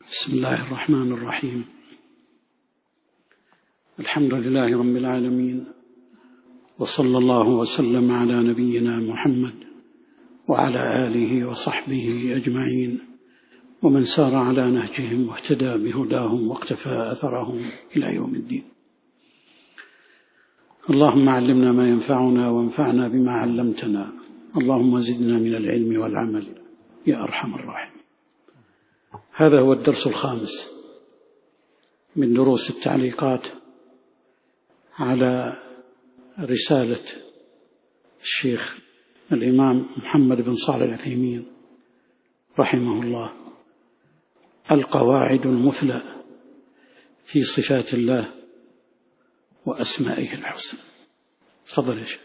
بسم الله الرحمن الرحيم. الحمد لله رب العالمين، وصلى الله وسلم على نبينا محمد وعلى آله وصحبه أجمعين، ومن سار على نهجهم واهتدى بهداهم واقتفى أثرهم إلى يوم الدين. اللهم علمنا ما ينفعنا وانفعنا بما علمتنا، اللهم زدنا من العلم والعمل يا أرحم الراحمين. هذا هو الدرس الخامس من دروس التعليقات على رسالة الشيخ الإمام محمد بن صالح العثيمين رحمه الله، القواعد المثلى في صفات الله وأسمائه الحسنى. تفضل يا شيخ.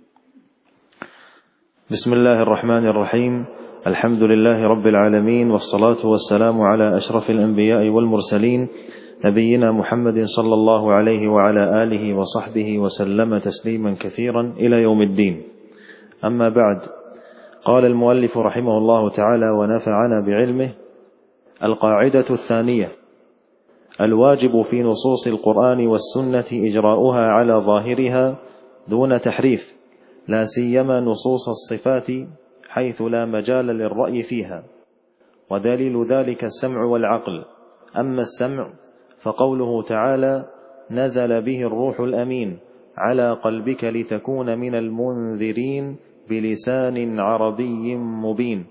بسم الله الرحمن الرحيم. الحمد لله رب العالمين، والصلاة والسلام على أشرف الأنبياء والمرسلين، نبينا محمد صلى الله عليه وعلى آله وصحبه وسلم تسليما كثيرا إلى يوم الدين. أما بعد، قال المؤلف رحمه الله تعالى ونفعنا بعلمه: القاعدة الثانية: الواجب في نصوص القرآن والسنة إجراؤها على ظاهرها دون تحريف، لا سيما نصوص الصفات حيث لا مجال للرأي فيها، ودليل ذلك السمع والعقل. أما السمع فقوله تعالى: نزل به الروح الأمين على قلبك لتكون من المنذرين بلسان عربي مبين،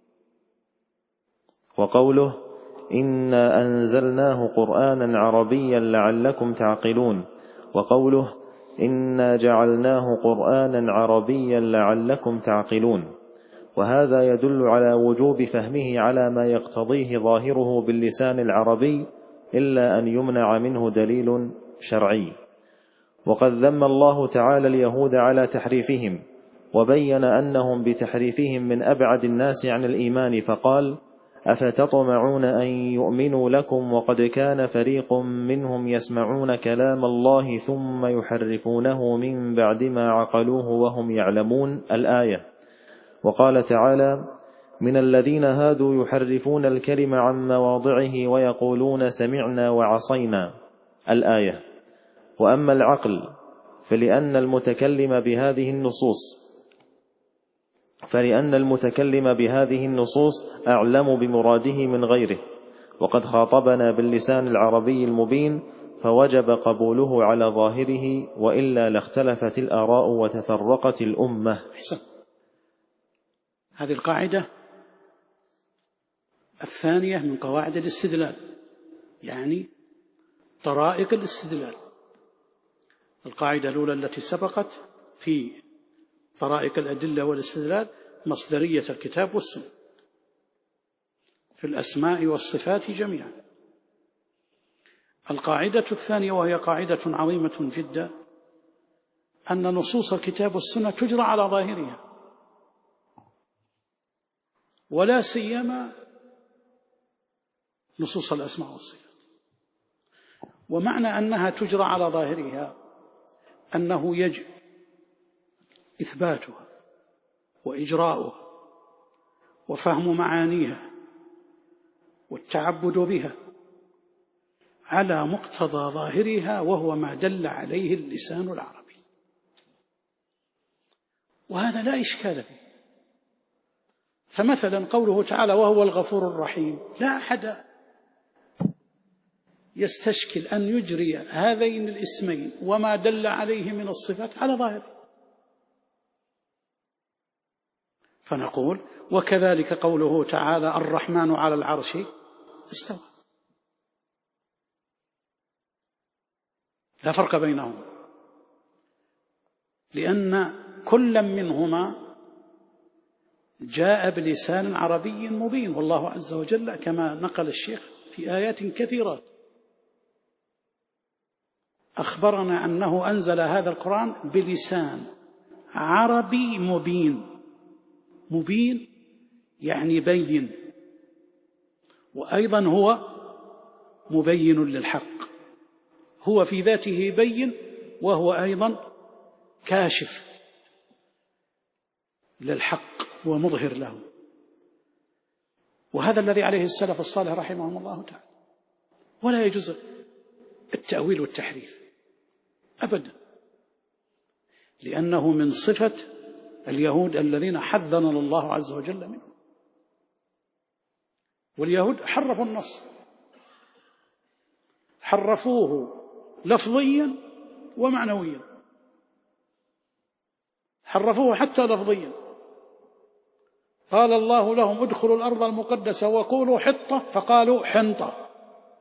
وقوله: إنا أنزلناه قرآنا عربيا لعلكم تعقلون، وقوله: إنا جعلناه قرآنا عربيا لعلكم تعقلون. وهذا يدل على وجوب فهمه على ما يقتضيه ظاهره باللسان العربي، إلا أن يمنع منه دليل شرعي. وقد ذم الله تعالى اليهود على تحريفهم، وبين أنهم بتحريفهم من أبعد الناس عن الإيمان، فقال: أفتطمعون أن يؤمنوا لكم وقد كان فريق منهم يسمعون كلام الله ثم يحرفونه من بعد ما عقلوه وهم يعلمون. الآية. وقال تعالى: من الذين هادوا يحرفون الكلم عن مواضعه ويقولون سمعنا وعصينا. الآية. وأما العقل فلأن المتكلم بهذه النصوص أعلم بمراده من غيره، وقد خاطبنا باللسان العربي المبين، فوجب قبوله على ظاهره، وإلا لاختلفت الآراء وتفرقت الأمة. حسن. هذه القاعدة الثانية من قواعد الاستدلال، يعني طرائق الاستدلال. القاعدة الأولى التي سبقت في طرائق الأدلة والاستدلال مصدرية الكتاب والسنة في الأسماء والصفات جميعا. القاعدة الثانية وهي قاعدة عظيمة جدا، أن نصوص الكتاب والسنة تجرى على ظاهرها، ولا سيما نصوص الأسماء والصفات. ومعنى أنها تجرى على ظاهرها أنه يجب إثباتها وإجراؤها وفهم معانيها والتعبد بها على مقتضى ظاهرها، وهو ما دل عليه اللسان العربي، وهذا لا إشكال فيه. فمثلا قوله تعالى: وهو الغفور الرحيم، لا أحد يستشكل أن يجري هذين الاسمين وما دل عليه من الصفات على ظاهره، فنقول: وكذلك قوله تعالى: الرحمن على العرش استوى، لا فرق بينهما، لأن كل منهما جاء بلسان عربي مبين، والله عز وجل كما نقل الشيخ في آيات كثيرات أخبرنا أنه أنزل هذا القرآن بلسان عربي مبين. مبين يعني بين، وأيضا هو مبين للحق، هو في ذاته بين، وهو أيضا كاشف للحق ومظهر له. وهذا الذي عليه السلف الصالح رحمهم الله تعالى. ولا يجوز التأويل والتحريف أبدا، لأنه من صفة اليهود الذين حذرنا الله عز وجل منهم. واليهود حرفوا النص، حرفوه لفظيا ومعنويا، حرفوه حتى لفظيا. قال الله لهم ادخلوا الأرض المقدسة وقولوا حطة فقالوا حنطة.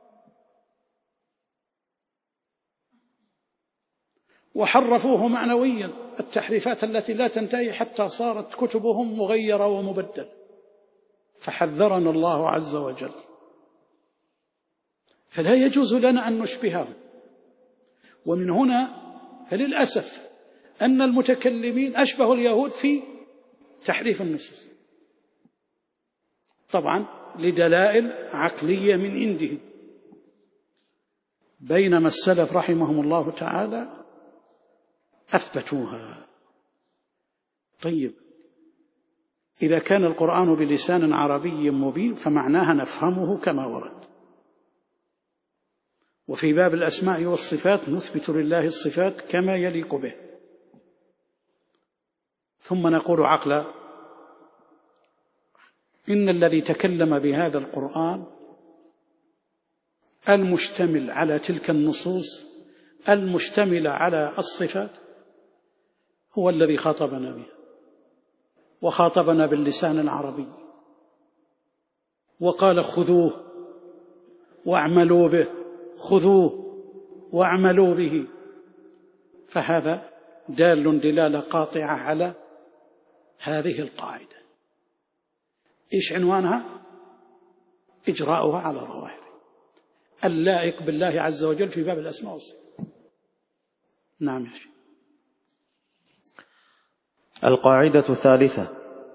وحرفوه معنويا، التحريفات التي لا تنتهي حتى صارت كتبهم مغيرة ومبدلة، فحذرنا الله عز وجل. فلا يجوز لنا أن نشبههم. ومن هنا فللأسف أن المتكلمين أشبهوا اليهود في تحريف النصوص، طبعا لدلائل عقلية من عندهم، بينما السلف رحمهم الله تعالى أثبتوها. طيب، إذا كان القرآن بلسان عربي مبين فمعناها نفهمه كما ورد. وفي باب الأسماء والصفات نثبت لله الصفات كما يليق به، ثم نقول عقلا إن الذي تكلم بهذا القرآن المشتمل على تلك النصوص المشتملة على الصفات هو الذي خاطبنا به، وخاطبنا باللسان العربي، وقال خذوه واعملوا به، خذوه واعملوا به. فهذا دال دلالة قاطعة على هذه القاعدة. إيش عنوانها؟ إجراؤها على ظواهره اللائق بالله عز وجل في باب الأسماء والصفات. نعم يا شيخ. القاعدة الثالثة: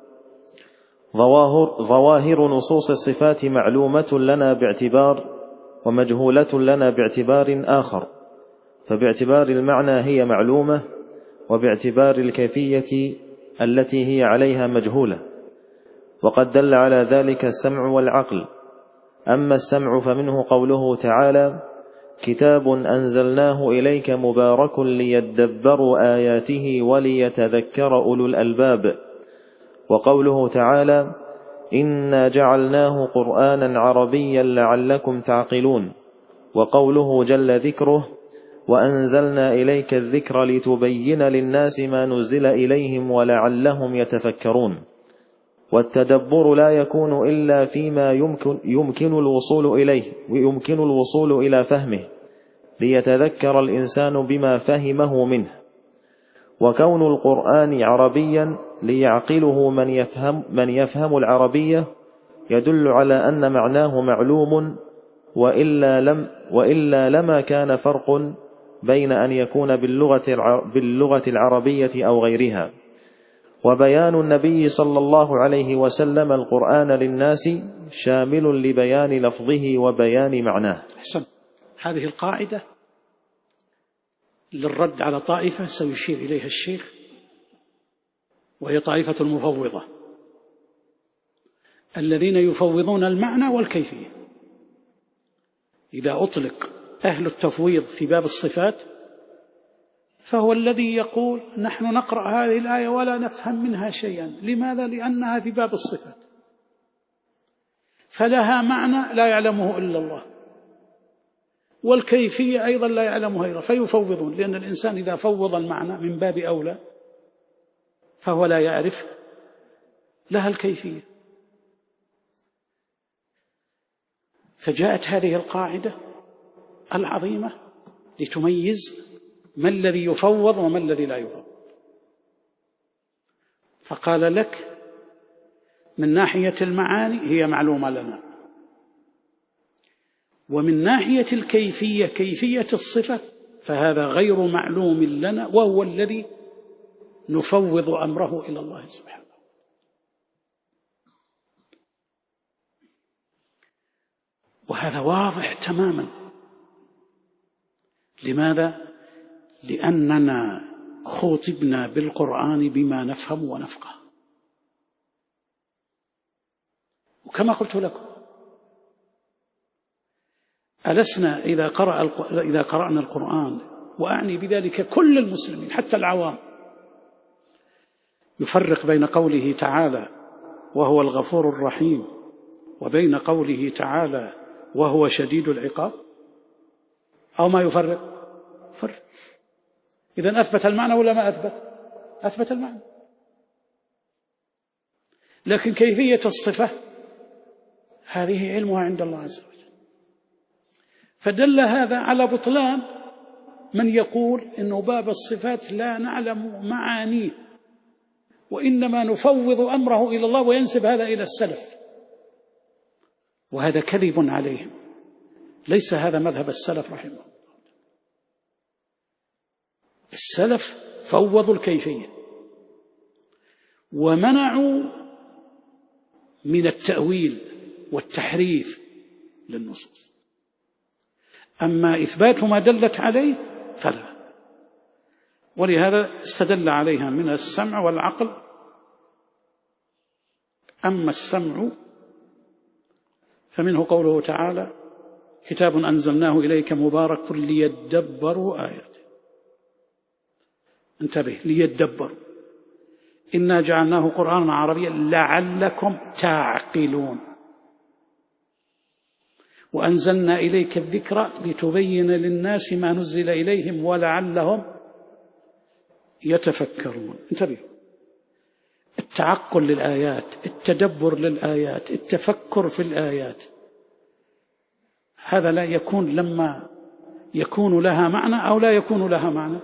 ظواهر نصوص الصفات معلومة لنا باعتبار، ومجهولة لنا باعتبار آخر. فباعتبار المعنى هي معلومة، وباعتبار الكيفية التي هي عليها مجهولة. وقد دل على ذلك السمع والعقل. أما السمع فمنه قوله تعالى: كتاب أنزلناه إليك مبارك ليدبروا آياته وليتذكر أولو الألباب. وقوله تعالى: إنا جعلناه قرآنا عربيا لعلكم تعقلون. وقوله جل ذكره: وأنزلنا إليك الذكر لتبين للناس ما نزل إليهم ولعلهم يتفكرون. والتدبر لا يكون إلا فيما يمكن الوصول إليه ويمكن الوصول إلى فهمه، ليتذكر الإنسان بما فهمه منه. وكون القرآن عربيا ليعقله من يفهم العربية يدل على أن معناه معلوم، وإلا لما كان فرق بين أن يكون باللغة العربية أو غيرها. وبيان النبي صلى الله عليه وسلم القرآن للناس شامل لبيان لفظه وبيان معناه. أحسن. هذه القاعدة للرد على طائفة سيشير إليها الشيخ، وهي طائفة المفوضة الذين يفوضون المعنى والكيفية. إذا أطلق أهل التفويض في باب الصفات فهو الذي يقول نحن نقرأ هذه الآية ولا نفهم منها شيئا. لماذا؟ لأنها في باب الصفات، فلها معنى لا يعلمه إلا الله، والكيفية أيضا لا يعلمها إلا، فيفوضون. لأن الإنسان إذا فوض المعنى من باب أولى فهو لا يعرف لها الكيفية. فجاءت هذه القاعدة العظيمة لتميز ما الذي يفوض وما الذي لا يفوض. فقال لك من ناحية المعاني هي معلومة لنا، ومن ناحية الكيفية كيفية الصفة فهذا غير معلوم لنا، وهو الذي نفوض أمره إلى الله سبحانه. وهذا واضح تماما. لماذا؟ لأننا خوطبنا بالقرآن بما نفهم ونفقه، وكما قلت لكم ألسنا إذا قرأنا القرآن، وأعني بذلك كل المسلمين حتى العوام، يفرق بين قوله تعالى وهو الغفور الرحيم وبين قوله تعالى وهو شديد العقاب، أو ما يفرق؟ فرق. إذن أثبت المعنى ولا ما أثبت؟ أثبت المعنى. لكن كيفية الصفة هذه علمها عند الله عز وجل. فدل هذا على بطلان من يقول إنه باب الصفات لا نعلم معانيه، وإنما نفوض أمره إلى الله، وينسب هذا إلى السلف، وهذا كذب عليهم. ليس هذا مذهب السلف رحمه الله. السلف فوضوا الكيفية ومنعوا من التأويل والتحريف للنصوص، أما إثبات ما دلت عليه فلا. ولهذا استدل عليها من السمع والعقل. أما السمع فمنه قوله تعالى كتاب أنزلناه إليك مبارك ليدبروا آياته. انتبه، ليدبروا. إنا جعلناه قرآنا عربيا لعلكم تعقلون، وأنزلنا إليك الذكر لتبين للناس ما نزل إليهم ولعلهم يتفكرون. انتبهوا، التعقل للآيات، التدبر للآيات، التفكر في الآيات، هذا لا يكون لما يكون لها معنى أو لا يكون لها معنى،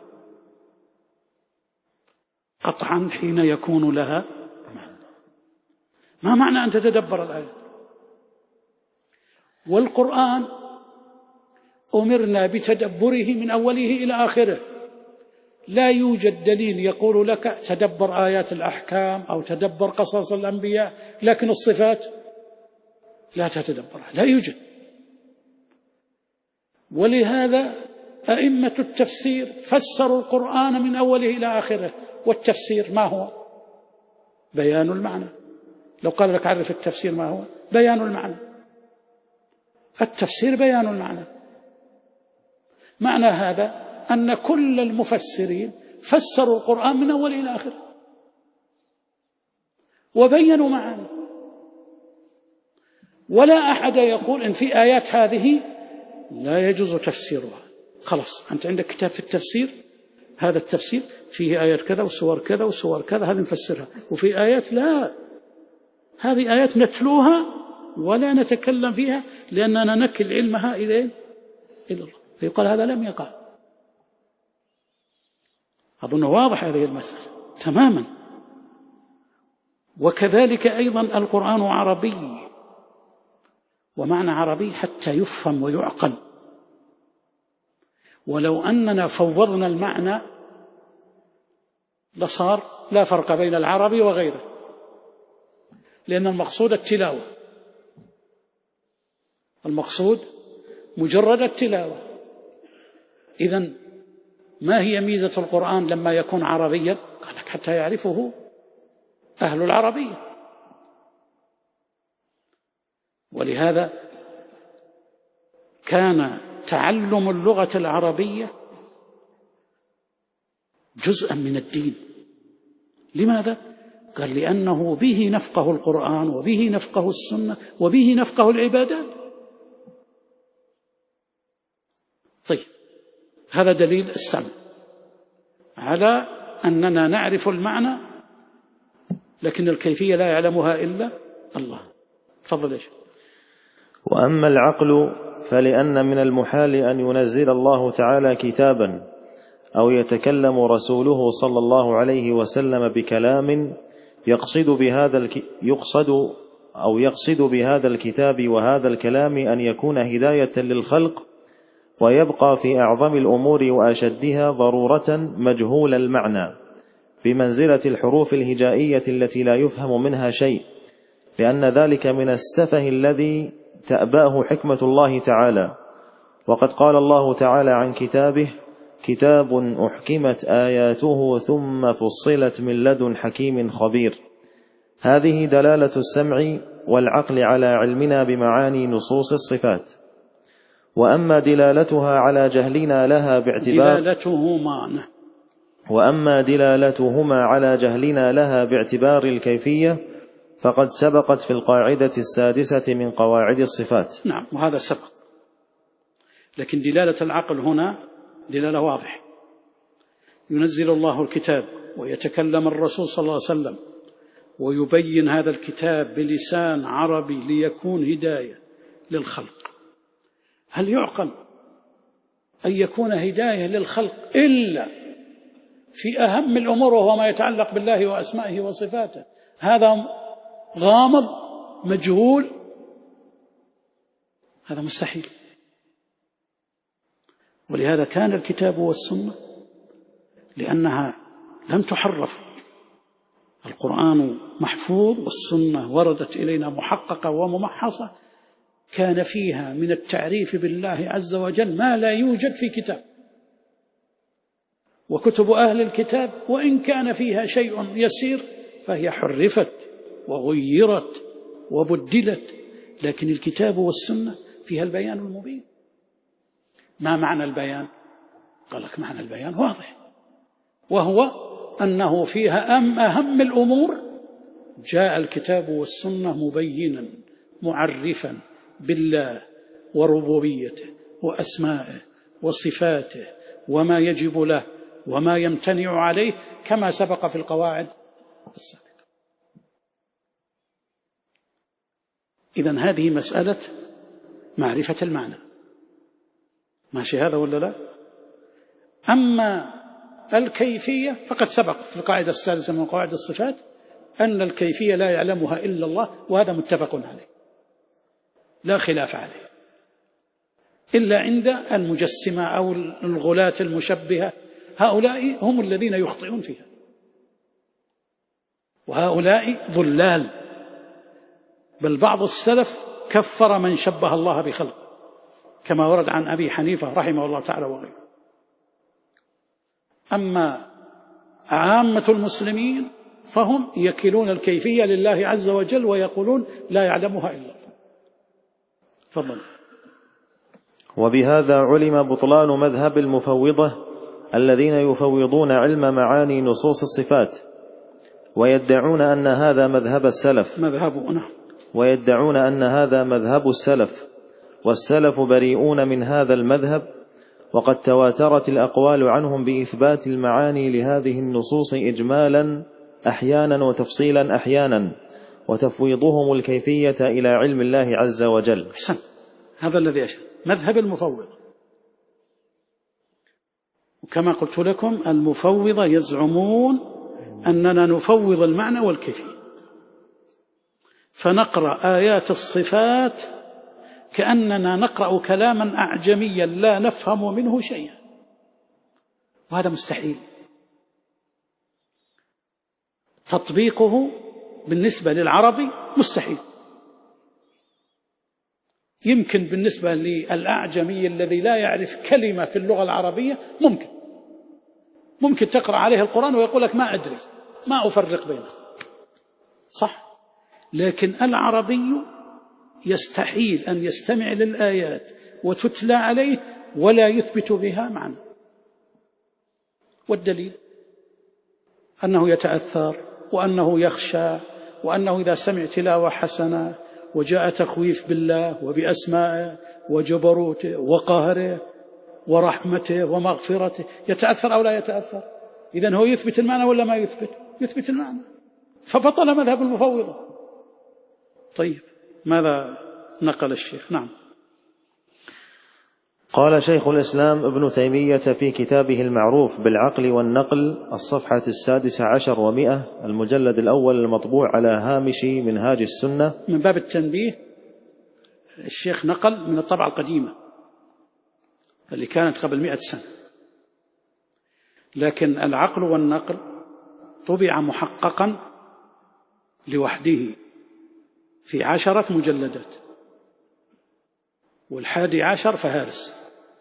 قطعا حين يكون لها معنى. ما معنى أن تتدبر الآيات؟ والقرآن أمرنا بتدبره من أوله إلى آخره. لا يوجد دليل يقول لك تدبر آيات الأحكام أو تدبر قصص الأنبياء، لكن الصفات لا تتدبرها، لا يوجد. ولهذا أئمة التفسير فسروا القرآن من أوله إلى آخره. والتفسير ما هو؟ بيان المعنى. لو قال لك عرف التفسير ما هو؟ بيان المعنى. التفسير بيان المعنى. معنى هذا أن كل المفسرين فسروا القرآن من أوله إلى آخره وبينوا معاني. ولا أحد يقول إن في آيات هذه لا يجوز تفسيرها. خلاص، أنت عندك كتاب في التفسير، هذا التفسير فيه آيات كذا وسور كذا وسور كذا، هذه نفسرها. وفي آيات لا، هذه آيات نتلوها ولا نتكلم فيها لأننا نكل علمها إلى الله. فيقال هذا لم يقع. أظن واضح هذه المسألة تماما. وكذلك أيضا القرآن عربي، ومعنى عربي حتى يفهم ويعقل. ولو أننا فوضنا المعنى لصار لا فرق بين العربي وغيره، لأن المقصود التلاوة، المقصود مجرد التلاوة. إذن ما هي ميزة القرآن لما يكون عربيا؟ قال لك حتى يعرفه أهل العربية. ولهذا كان تعلم اللغة العربية جزءا من الدين. لماذا؟ قال لأنه به نفقه القرآن، وبه نفقه السنة، وبه نفقه العبادات. طيب، هذا دليل السمع على أننا نعرف المعنى، لكن الكيفية لا يعلمها إلا الله. تفضل يا شيخ. وأما العقل فلأن من المحال أن ينزل الله تعالى كتابا أو يتكلم رسوله صلى الله عليه وسلم بكلام يقصد بهذا الكتاب وهذا الكلام أن يكون هداية للخلق، ويبقى في أعظم الأمور وأشدها ضرورة مجهول المعنى بمنزلة الحروف الهجائية التي لا يفهم منها شيء، لأن ذلك من السفه الذي تأباه حكمة الله تعالى. وقد قال الله تعالى عن كتابه: كتاب أحكمت آياته ثم فصلت من لدن حكيم خبير. هذه دلالة السمع والعقل على علمنا بمعاني نصوص الصفات. وأما دلالتها على جهلنا لها باعتبار الكيفية فقد سبقت في القاعدة السادسة من قواعد الصفات. نعم، وهذا سبق، لكن دلالة العقل هنا دلالة واضحة. ينزل الله الكتاب ويتكلم الرسول صلى الله عليه وسلم ويبين هذا الكتاب بلسان عربي ليكون هداية للخلق. هل يعقل أن يكون هداية للخلق إلا في أهم الأمور وهو ما يتعلق بالله وأسمائه وصفاته؟ هذا غامض مجهول، هذا مستحيل. ولهذا كان الكتاب والسنة لأنها لم تحرف، القرآن محفوظ والسنة وردت إلينا محققة وممحصة، كان فيها من التعريف بالله عز وجل ما لا يوجد في كتاب. وكتب أهل الكتاب وإن كان فيها شيء يسير فهي حرفت وغيرت وبدلت، لكن الكتاب والسنة فيها البيان المبين. ما معنى البيان؟ قال لك معنى البيان واضح، وهو أنه فيها أهم الأمور جاء الكتاب والسنة مبينا معرفا بالله وربوبيته وأسمائه وصفاته وما يجب له وما يمتنع عليه كما سبق في القواعد السابقة. إذن هذه مسألة معرفة المعنى، ماشي هذا ولا لا؟ أما الكيفية فقد سبق في القاعدة السادسة من قواعد الصفات أن الكيفية لا يعلمها إلا الله، وهذا متفق عليه لا خلاف عليه، إلا عند المجسمة أو الغلاة المشبهة، هؤلاء هم الذين يخطئون فيها، وهؤلاء ضلال. بل بعض السلف كفر من شبه الله بخلقه كما ورد عن أبي حنيفة رحمه الله تعالى وغيره. أما عامة المسلمين فهم يكلون الكيفية لله عز وجل ويقولون لا يعلمها إلا الله. تفضل. وبهذا علم بطلان مذهب المفوضة الذين يفوضون علم معاني نصوص الصفات ويدعون أن هذا مذهب السلف، ويدعون أن هذا مذهب السلف، والسلف بريئون من هذا المذهب، وقد تواترت الأقوال عنهم بإثبات المعاني لهذه النصوص إجمالا أحيانا وتفصيلا أحيانا، وتفويضهم الكيفية إلى علم الله عز وجل. هذا الذي أشهد مذهب المفوضة. وكما قلت لكم المفوضة يزعمون أننا نفوض المعنى والكيفية، فنقرأ آيات الصفات كأننا نقرأ كلاما أعجميا لا نفهم منه شيئا، وهذا مستحيل. تطبيقه بالنسبة للعربي مستحيل. يمكن بالنسبة للأعجمي الذي لا يعرف كلمة في اللغة العربية ممكن تقرأ عليه القرآن ويقول لك ما أدري، ما أفرق بينه، صح؟ لكن العربي يستحيل أن يستمع للآيات وتتلى عليه ولا يثبت بها معنى. والدليل أنه يتأثر، وأنه يخشى، وأنه إذا سمع تلاوة حسنة وجاء تخويف بالله وبأسمائه وجبروته وقهره ورحمته ومغفرته يتأثر أو لا يتأثر. إذن هو يثبت المعنى ولا ما يثبت؟ يثبت المعنى، فبطل مذهب المفوضة. طيب ماذا نقل الشيخ؟ نعم. قال شيخ الإسلام ابن تيمية في كتابه المعروف بالعقل والنقل الصفحة 16 و100 المجلد الأول المطبوع على هامش منهاج السنة، من باب التنبيه الشيخ نقل من الطبعة القديمة اللي كانت قبل 100 سنة، لكن العقل والنقل طبع محققا لوحده في 10 مجلدات، وال11 فهارس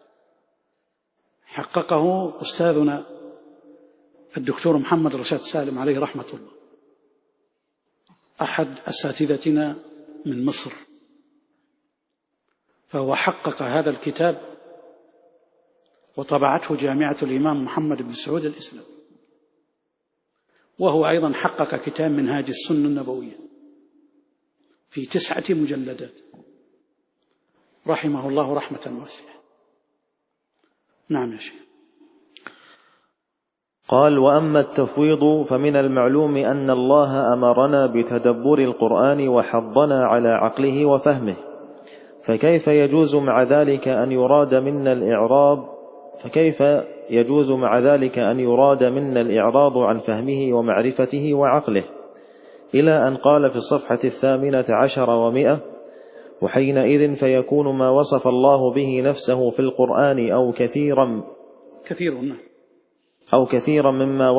حققه أستاذنا الدكتور محمد رشاد سالم عليه رحمة الله، أحد أساتذتنا من مصر، فهو حقق هذا الكتاب وطبعته جامعة الإمام محمد بن سعود الإسلام، وهو أيضا حقق كتاب منهاج السنة النبوية في 9 مجلدات رحمه الله رحمة واسعة. نعم يا شيخ. قال: وأما التفويض فمن المعلوم أن الله أمرنا بتدبر القرآن وحضنا على عقله وفهمه، فكيف يجوز مع ذلك أن يراد منا الإعراض عن فهمه ومعرفته وعقله، إلى أن قال في الصفحة 18 و100: وحينئذ فيكون ما وصف الله به نفسه في القرآن أو كثيرا مما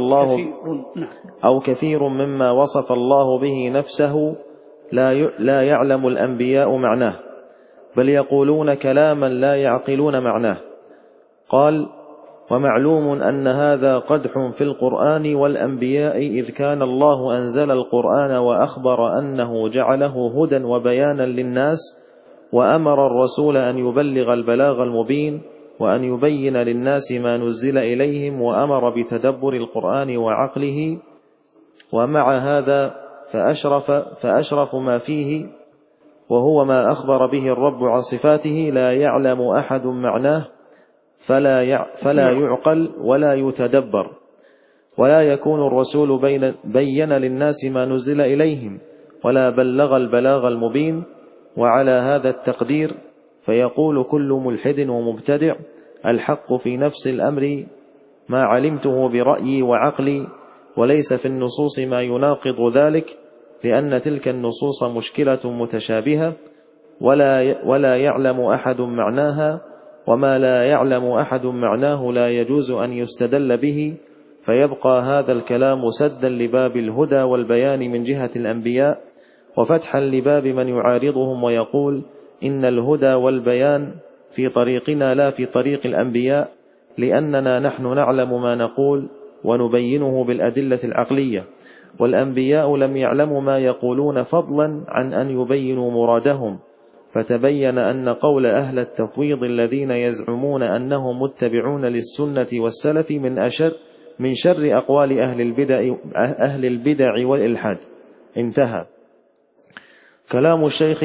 وصف الله به نفسه لا يعلم الأنبياء معناه، بل يقولون كلاما لا يعقلون معناه. قال: ومعلوم أن هذا قدح في القرآن والأنبياء، إذ كان الله أنزل القرآن وأخبر أنه جعله هدى وبيانا للناس، وأمر الرسول أن يبلغ البلاغ المبين وأن يبين للناس ما نزل إليهم، وأمر بتدبر القرآن وعقله. ومع هذا فأشرف ما فيه، وهو ما أخبر به الرب عن صفاته، لا يعلم أحد معناه، فلا يعقل ولا يتدبر، ولا يكون الرسول بين للناس ما نزل إليهم، ولا بلغ البلاغ المبين. وعلى هذا التقدير فيقول كل ملحد ومبتدع: الحق في نفس الأمر ما علمته برأيي وعقلي، وليس في النصوص ما يناقض ذلك، لأن تلك النصوص مشكلة متشابهة ولا يعلم أحد معناها، وما لا يعلم أحد معناه لا يجوز أن يستدل به، فيبقى هذا الكلام سدا لباب الهدى والبيان من جهة الأنبياء، وفتحا لباب من يعارضهم ويقول إن الهدى والبيان في طريقنا لا في طريق الأنبياء، لأننا نحن نعلم ما نقول ونبينه بالأدلة العقلية، والأنبياء لم يعلموا ما يقولون فضلا عن أن يبينوا مرادهم. فتبين أن قول أهل التفويض الذين يزعمون أنهم متبعون للسنة والسلف من شر أقوال أهل البدع والإلحاد. انتهى كلام الشيخ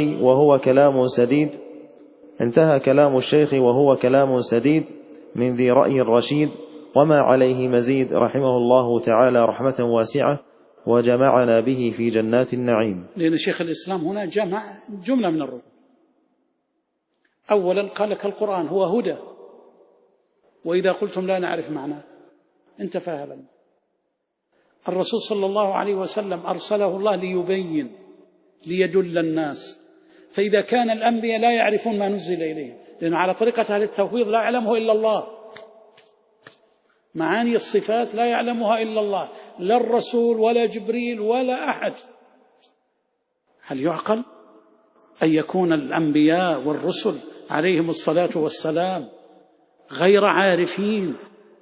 وهو كلام سديد من ذي رأي رشيد، وما عليه مزيد، رحمه الله تعالى رحمة واسعة، وجمعنا به في جنات النعيم. لأن شيخ الإسلام هنا جمع جملة من الركن. أولا قال لك القرآن هو هدى، وإذا قلتم لا نعرف معناه انتفى هذا. الرسول صلى الله عليه وسلم أرسله الله ليبين ليدل الناس، فإذا كان الأنبياء لا يعرفون ما نزل إليهم، لأن على طريقة أهل التفويض لا يعلمه إلا الله، معاني الصفات لا يعلمها إلا الله، لا الرسول ولا جبريل ولا أحد. هل يعقل أن يكون الأنبياء والرسل عليهم الصلاة والسلام غير عارفين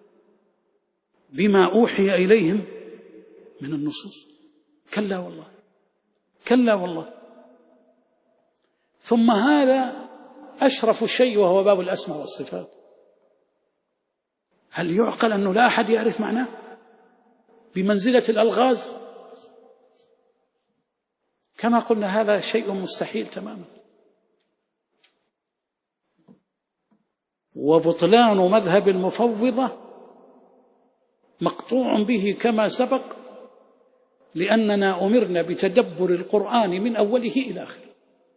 بما أوحي إليهم من النصوص؟ كلا والله، كلا والله. ثم هذا أشرف الشيء وهو باب الأسماء والصفات. هل يعقل أنه لا أحد يعرف معناه بمنزلة الألغاز؟ كما قلنا هذا شيء مستحيل تماما. وبطلان مذهب المفوضة مقطوع به كما سبق، لأننا أمرنا بتدبر القرآن من أوله إلى آخره.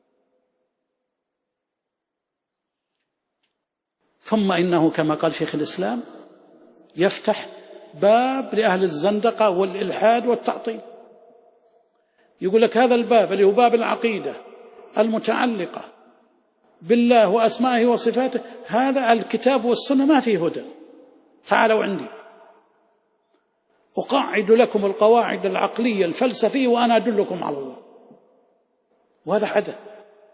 ثم إنه كما قال شيخ الإسلام يفتح باب لأهل الزندقة والإلحاد والتعطيل. يقول لك هذا الباب اللي هو باب العقيدة المتعلقة بالله وأسمائه وصفاته، هذا الكتاب والسنة ما فيه هدى، تعالوا عندي أقعد لكم القواعد العقلية الفلسفية وأنا أدلكم على الله. وهذا حدث.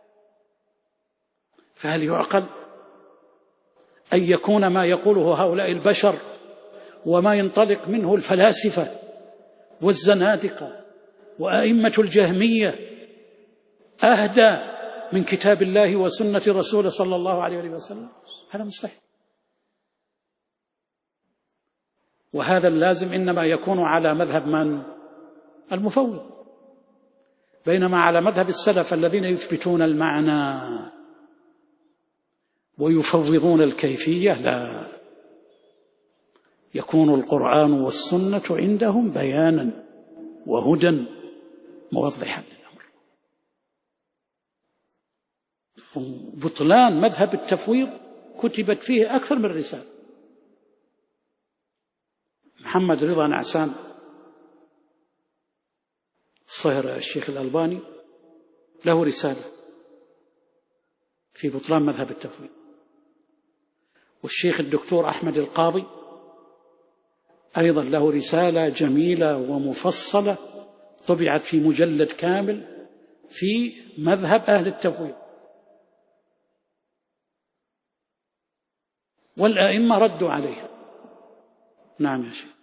فهل يعقل أن يكون ما يقوله هؤلاء البشر وما ينطلق منه الفلاسفة والزنادقة وأئمة الجهمية أهدى من كتاب الله وسنة رسوله صلى الله عليه وسلم؟ هذا مستحيل. وهذا اللازم إنما يكون على مذهب من؟ المفوض. بينما على مذهب السلف الذين يثبتون المعنى ويفوضون الكيفية، لا، يكون القرآن والسنة عندهم بيانا وهدى موضحا للأمر. بطلان مذهب التفويض كتبت فيه أكثر من رسالة. محمد رضا نعسان صهر الشيخ الألباني له رسالة في بطلان مذهب التفويض، والشيخ الدكتور أحمد القاضي أيضا له رسالة جميلة ومفصلة طبعت في مجلد كامل في مذهب أهل التفويض، والأئمة ردوا عليها. نعم يا شيخ.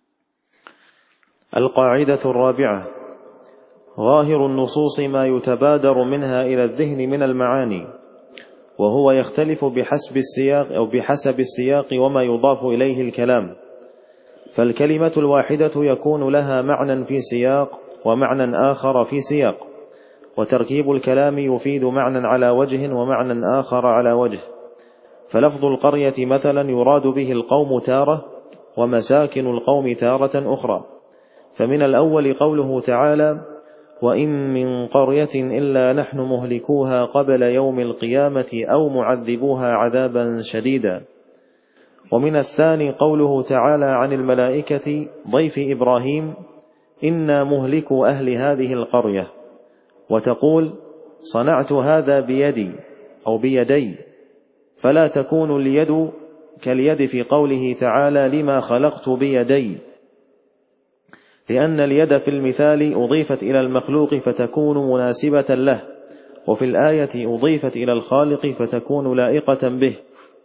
القاعدة الرابعة: ظاهر النصوص ما يتبادر منها إلى الذهن من المعاني، وهو يختلف بحسب السياق وما يضاف إليه الكلام. فالكلمة الواحدة يكون لها معنى في سياق ومعنى آخر في سياق، وتركيب الكلام يفيد معنى على وجه ومعنى آخر على وجه. فلفظ القرية مثلا يراد به القوم تارة ومساكن القوم تارة أخرى. فمن الأول قوله تعالى: وإن من قرية إلا نحن مهلكوها قبل يوم القيامة أو معذبوها عذابا شديدا. ومن الثاني قوله تعالى عن الملائكة ضيف إبراهيم: إنا مهلكو أهل هذه القرية. وتقول: صنعت هذا بيدي أو بيدي، فلا تكون اليد كاليد في قوله تعالى: لما خلقت بيدي، لأن اليد في المثال أضيفت إلى المخلوق فتكون مناسبة له، وفي الآية أضيفت إلى الخالق فتكون لائقة به.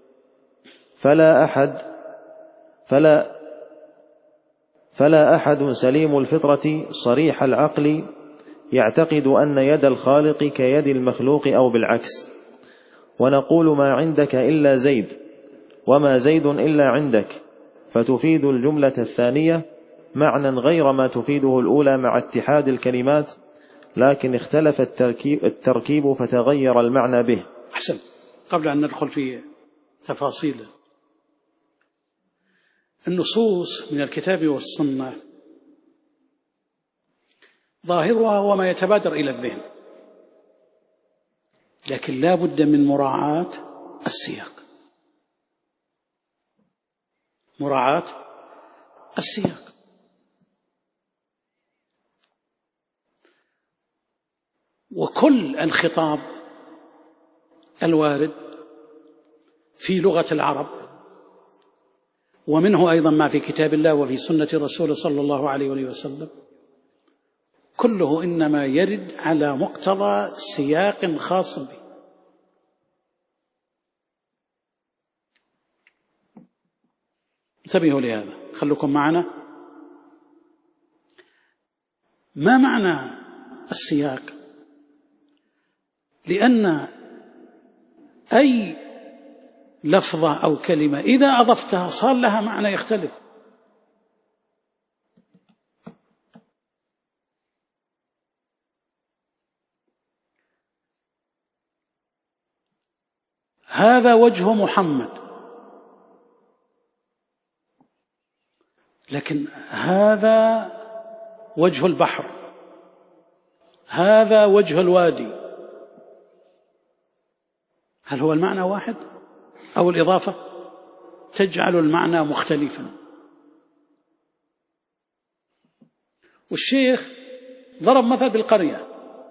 فلا أحد سليم الفطرة صريح العقل يعتقد أن يد الخالق كيد المخلوق أو بالعكس. ونقول: ما عندك إلا زيد، وما زيد إلا عندك، فتفيد الجملة الثانية معنى غير ما تفيده الأولى مع اتحاد الكلمات، لكن اختلف التركيب فتغير المعنى به. أحسن. قبل أن ندخل في تفاصيل النصوص من الكتاب والسنة، ظاهرها هو ما يتبادر إلى الذهن، لكن لا بد من مراعاة السياق. مراعاة السياق. وكل الخطاب الوارد في لغة العرب، ومنه أيضا ما في كتاب الله وفي سنة رسوله صلى الله عليه وسلم، كله إنما يرد على مقتضى سياق خاص به. انتبهوا لهذا، خلوكم معنا. ما معنى السياق؟ لأن أي لفظة أو كلمة إذا أضفتها صار لها معنى يختلف. هذا وجه محمد، لكن هذا وجه البحر، هذا وجه الوادي. هل هو المعنى واحد؟ أو الإضافة تجعل المعنى مختلفا؟ والشيخ ضرب مثل بالقرية.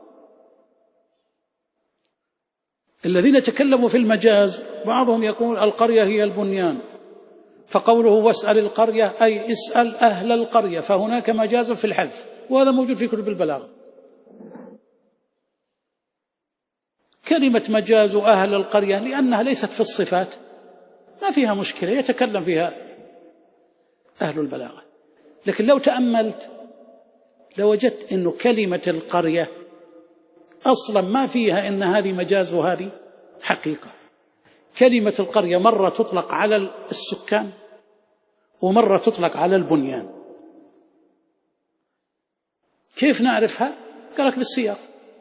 الذين تكلموا في المجاز بعضهم يقول القرية هي البنيان، فقوله واسأل القرية أي اسأل أهل القرية، فهناك مجاز في الحذف، وهذا موجود في كتب البلاغة. كلمة مجاز أهل القرية لأنها ليست في الصفات ما فيها مشكلة، يتكلم فيها أهل البلاغة. لكن لو تأملت لوجدت أن كلمة القرية أصلا ما فيها إن هذه مجاز وهذه حقيقة. كلمة القرية مرة تطلق على السكان ومرة تطلق على البنيان. كيف نعرفها؟ قال لك بالسياق.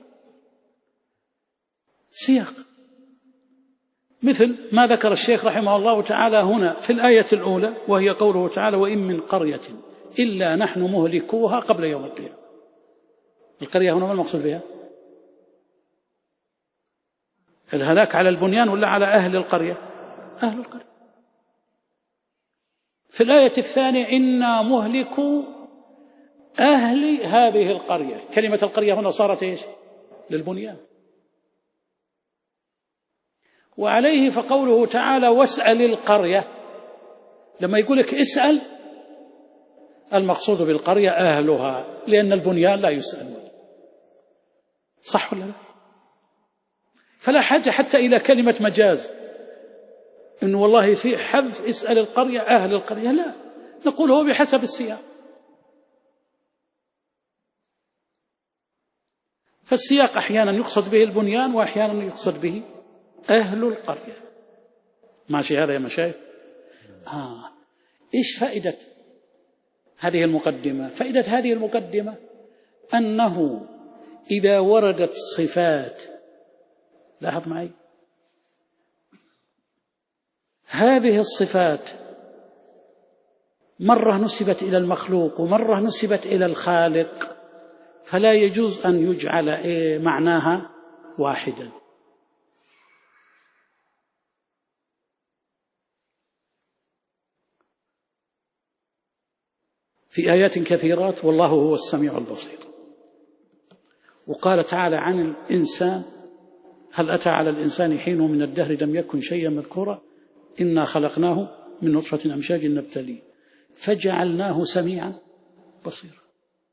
سياق، مثل ما ذكر الشيخ رحمه الله تعالى هنا في الآية الأولى، وهي قوله تعالى: وإن من قرية إلا نحن مهلكوها قبل يوم القيامة. القرية هنا ما المقصود بها؟ الهلاك على البنيان ولا على أهل القرية؟ أهل القرية. في الآية الثانية: إنا مهلكو أهل هذه القرية. كلمة القرية هنا صارت إيش؟ للبنيان. وعليه فقوله تعالى: واسأل القرية، لما يقول لك اسأل المقصود بالقرية أهلها، لأن البنيان لا يسألون. صح ولا لا؟ فلا حاجة حتى إلى كلمة مجاز إنه والله في حذف اسأل القرية أهل القرية، لا، نقول هو بحسب السياق. فالسياق أحيانا يقصد به البنيان وأحيانا يقصد به أهل القرية. ماشي هذا يا مشايخ؟ إيش فائدة هذه المقدمة؟ فائدة هذه المقدمة أنه إذا وردت صفات، لاحظ معي، هذه الصفات مرة نسبت إلى المخلوق ومرة نسبت إلى الخالق، فلا يجوز أن يجعل معناها واحدا. في آيات كثيرات: والله هو السميع البصير. وقال تعالى عن الإنسان: هل أتى على الإنسان حين من الدهر لم يكن شيئا مذكورا إنا خلقناه من نطفة أمشاج نبتليه فجعلناه سميعا بصيرا.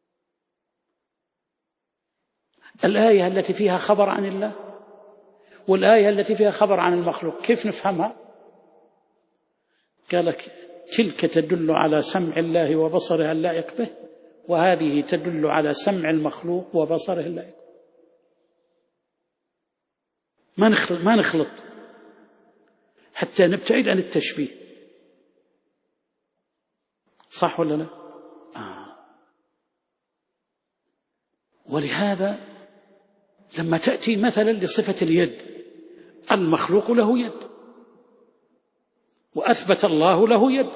الآية التي فيها خبر عن الله والآية التي فيها خبر عن المخلوق كيف نفهمها؟ قال لك: تلك تدل على سمع الله وبصره اللائق به، وهذه تدل على سمع المخلوق وبصره اللائق. ما نخلط حتى نبتعد عن التشبيه. صح ولا لا؟ ولهذا لما تأتي مثلا لصفة اليد، المخلوق له يد وأثبت الله له يد،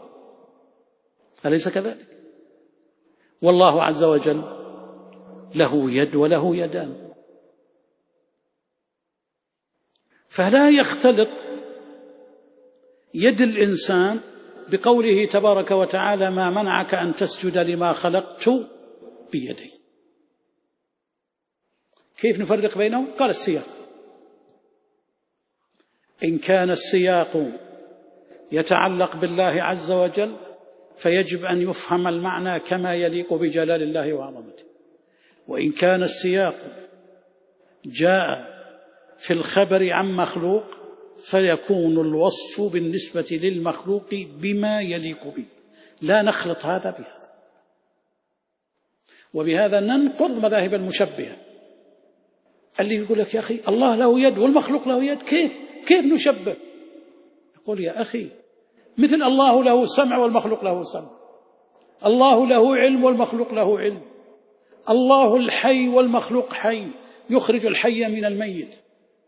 أليس كذلك؟ والله عز وجل له يد وله يدان. فلا يختلط يد الإنسان بقوله تبارك وتعالى: ما منعك أن تسجد لما خلقت بيدي. كيف نفرق بينهم؟ قال: السياق. إن كان السياق يتعلق بالله عز وجل فيجب أن يفهم المعنى كما يليق بجلال الله وعظمته. وإن كان السياق جاء في الخبر عن مخلوق فيكون الوصف بالنسبة للمخلوق بما يليق به، لا نخلط هذا بهذا. وبهذا ننقض مذاهب المشبهة اللي يقول لك: يا أخي الله له يد والمخلوق له يد، كيف نشبه؟ يقول: يا أخي، مثل الله له سمع والمخلوق له سمع، الله له علم والمخلوق له علم، الله الحي والمخلوق حي يخرج الحي من الميت.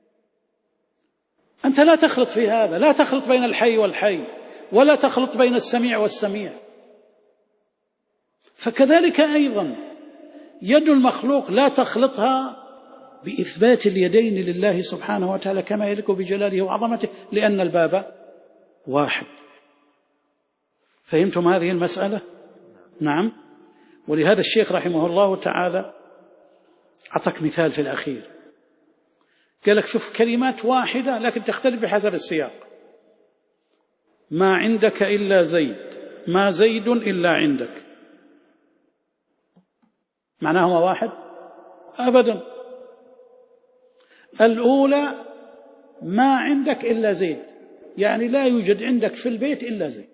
أنت لا تخلط في هذا، لا تخلط بين الحي والحي، ولا تخلط بين السميع والسميع. فكذلك أيضا يد المخلوق لا تخلطها بإثبات اليدين لله سبحانه وتعالى كما يليق بجلاله وعظمته، لأن الباب واحد. فهمتم هذه المسألة؟ نعم. ولهذا الشيخ رحمه الله تعالى أعطاك مثال في الأخير، قال لك: شوف كلمات واحدة لكن تختلف بحسب السياق. ما عندك إلا زيد، ما زيد إلا عندك، معناهما واحد؟ أبدا. الأولى ما عندك إلا زيد، يعني لا يوجد عندك في البيت إلا زيد.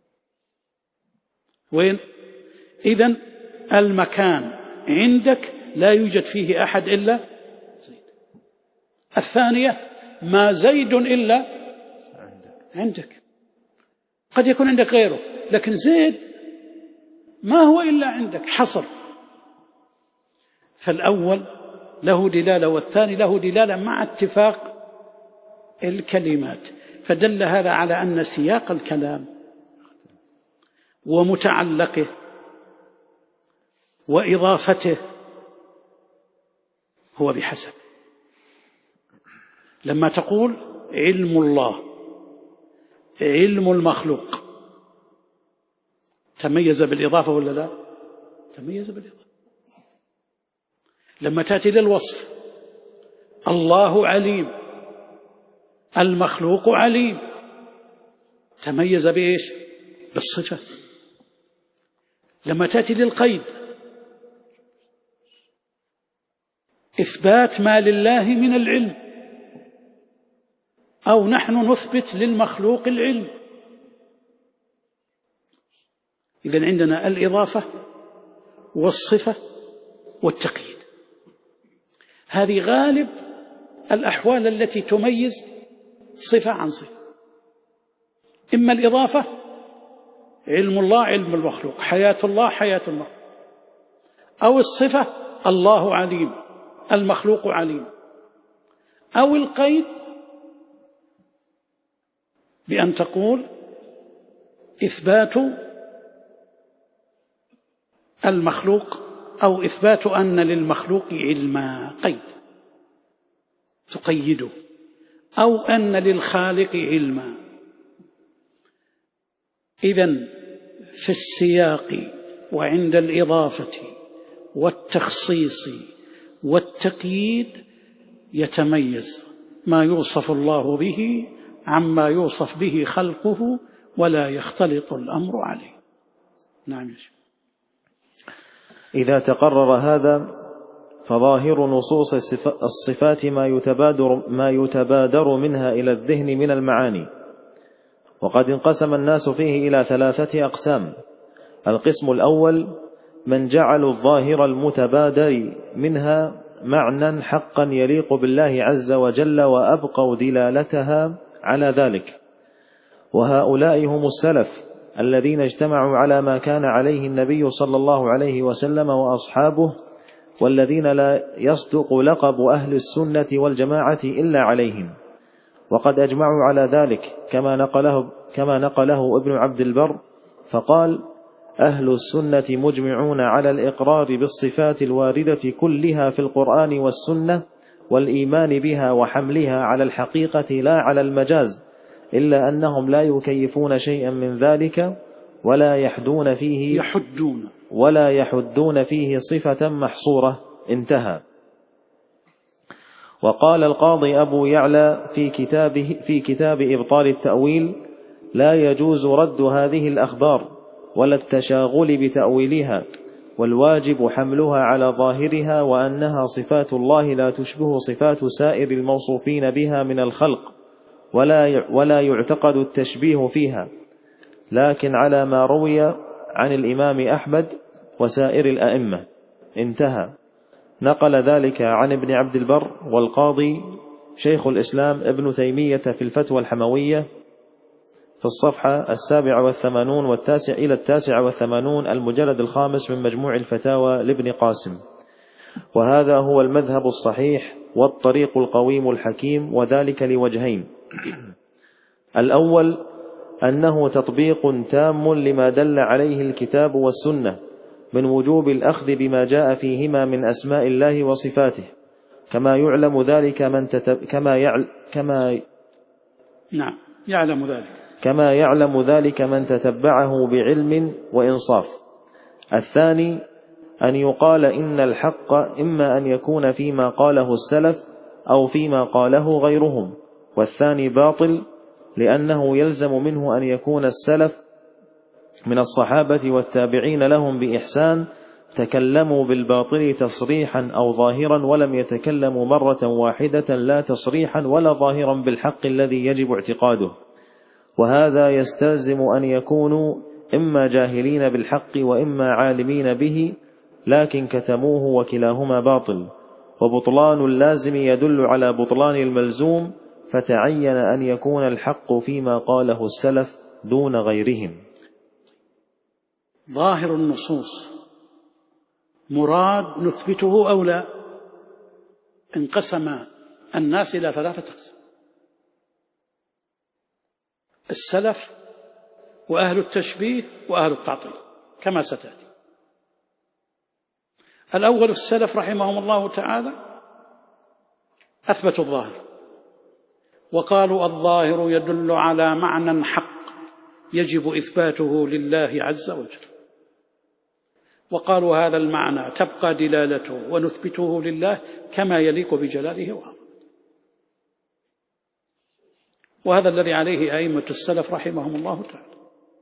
وين؟ إذن المكان عندك لا يوجد فيه أحد إلا زيد. الثانية ما زيد إلا عندك، قد يكون عندك غيره، لكن زيد ما هو إلا عندك، حصر. فالأول له دلالة والثاني له دلالة مع اتفاق الكلمات، فدل هذا على أن سياق الكلام ومتعلقه وإضافته هو بحسب. لما تقول علم الله، علم المخلوق، تميز بالإضافة ولا لا؟ تميز بالإضافة. لما تأتي للوصف، الله عليم، المخلوق عليم، تميز بإيش؟ بالصفة. لما تأتي للقيد، إثبات ما لله من العلم، أو نحن نثبت للمخلوق العلم. إذن عندنا الإضافة والصفة والتقييد، هذه غالب الأحوال التي تميز صفة عن صفة. إما الإضافة، علم الله علم المخلوق، حياة الله حياة المخلوق، أو الصفة الله عليم المخلوق عليم، أو القيد بأن تقول إثبات المخلوق أو إثبات أن للمخلوق علما، قيد تقيده، أو أن للخالق علما. إذن في السياق وعند الإضافة والتخصيص والتقييد يتميز ما يوصف الله به عما يوصف به خلقه، ولا يختلط الأمر عليه. نعم يا شيخ. إذا تقرر هذا فظاهر نصوص الصفات ما يتبادر منها إلى الذهن من المعاني. وقد انقسم الناس فيه إلى 3 أقسام. القسم الأول من جعلوا الظاهر المتبادر منها معنى حقا يليق بالله عز وجل وأبقوا دلالتها على ذلك، وهؤلاء هم السلف الذين اجتمعوا على ما كان عليه النبي صلى الله عليه وسلم وأصحابه، والذين لا يصدق لقب أهل السنة والجماعة إلا عليهم. وقد أجمعوا على ذلك كما نقله ابن عبد البر، فقال: أهل السنة مجمعون على الإقرار بالصفات الواردة كلها في القرآن والسنة، والإيمان بها وحملها على الحقيقة لا على المجاز، إلا أنهم لا يكيفون شيئا من ذلك ولا يحدون فيه صفة محصورة. انتهى. وقال القاضي أبو يعلى في كتاب إبطال التأويل: لا يجوز رد هذه الأخبار ولا التشاغل بتأويلها، والواجب حملها على ظاهرها، وأنها صفات الله لا تشبه صفات سائر الموصوفين بها من الخلق، ولا يعتقد التشبيه فيها، لكن على ما روي عن الإمام أحمد وسائر الأئمة. انتهى. نقل ذلك عن ابن عبد البر والقاضي شيخ الإسلام ابن تيمية في الفتوى الحموية في الصفحة 87 إلى 89 المجلد 5 من مجموع الفتاوى لابن قاسم. وهذا هو المذهب الصحيح والطريق القويم الحكيم، وذلك لوجهين: الأول أنه تطبيق تام لما دل عليه الكتاب والسنة من وجوب الأخذ بما جاء فيهما من أسماء الله وصفاته، كما يعلم ذلك من تتبعه بعلم وإنصاف. الثاني أن يقال إن الحق إما أن يكون فيما قاله السلف أو فيما قاله غيرهم، والثاني باطل، لأنه يلزم منه أن يكون السلف من الصحابة والتابعين لهم بإحسان تكلموا بالباطل تصريحا أو ظاهرا، ولم يتكلموا مرة واحدة لا تصريحا ولا ظاهرا بالحق الذي يجب اعتقاده. وهذا يستلزم أن يكونوا إما جاهلين بالحق وإما عالمين به، لكن كتموه وكلاهما باطل، وبطلان اللازم يدل على بطلان الملزوم، فتعين أن يكون الحق فيما قاله السلف دون غيرهم. ظاهر النصوص مراد نثبته أو لا؟ انقسم الناس إلى 3 أقسام: السلف وأهل التشبيه وأهل التعطيل كما ستأتي. الأول السلف رحمهم الله تعالى أثبتوا الظاهر وقالوا الظاهر يدل على معنى حق يجب إثباته لله عز وجل، وقالوا هذا المعنى تبقى دلالته ونثبته لله كما يليق بجلاله وعظمته. وهذا الذي عليه أئمة السلف رحمهم الله تعالى،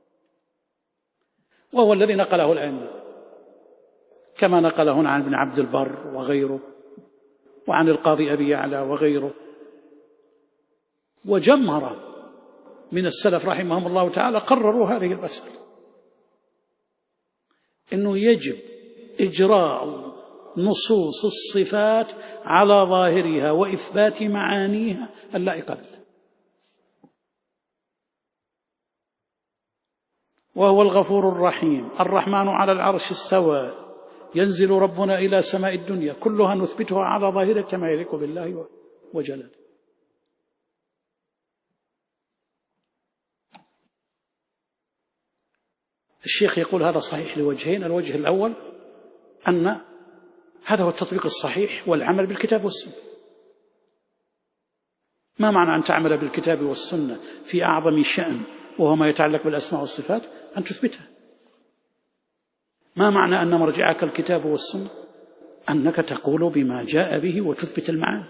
وهو الذي نقله الأئمة كما نقل هنا عن ابن عبد البر وغيره، وعن القاضي أبي يعلى وغيره، وجمهرة من السلف رحمهم الله تعالى قرروا هذه المسألة، إنه يجب إجراء نصوص الصفات على ظاهرها وإثبات معانيها اللائقة بالله. وهو الغفور الرحيم، الرحمن على العرش استوى، ينزل ربنا إلى سماء الدنيا، كلها نثبتها على ظاهرها كما يليق بالله وجلاله. الشيخ يقول هذا صحيح لوجهين: الوجه الأول أن هذا هو التطبيق الصحيح والعمل بالكتاب والسنة. ما معنى أن تعمل بالكتاب والسنة في أعظم شأن وهو ما يتعلق بالأسماء والصفات؟ أن تثبتها. ما معنى أن مرجعك الكتاب والسنة؟ أنك تقول بما جاء به وتثبت المعاني.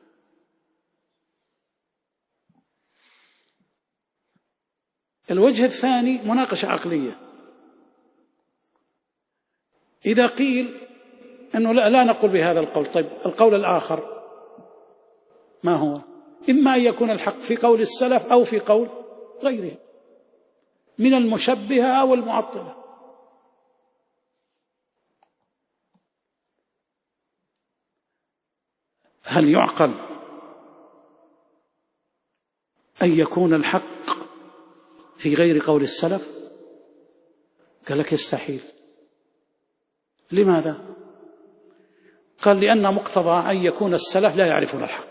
الوجه الثاني مناقشة عقلية. إذا قيل أنه لا نقول بهذا القول، طيب القول الآخر ما هو؟ إما أن يكون الحق في قول السلف أو في قول غيره من المشبهة أو المعطلة. هل يعقل أن يكون الحق في غير قول السلف؟ قال لك يستحيل. لماذا؟ قال لأن مقتضى أن يكون السلف لا يعرفون الحق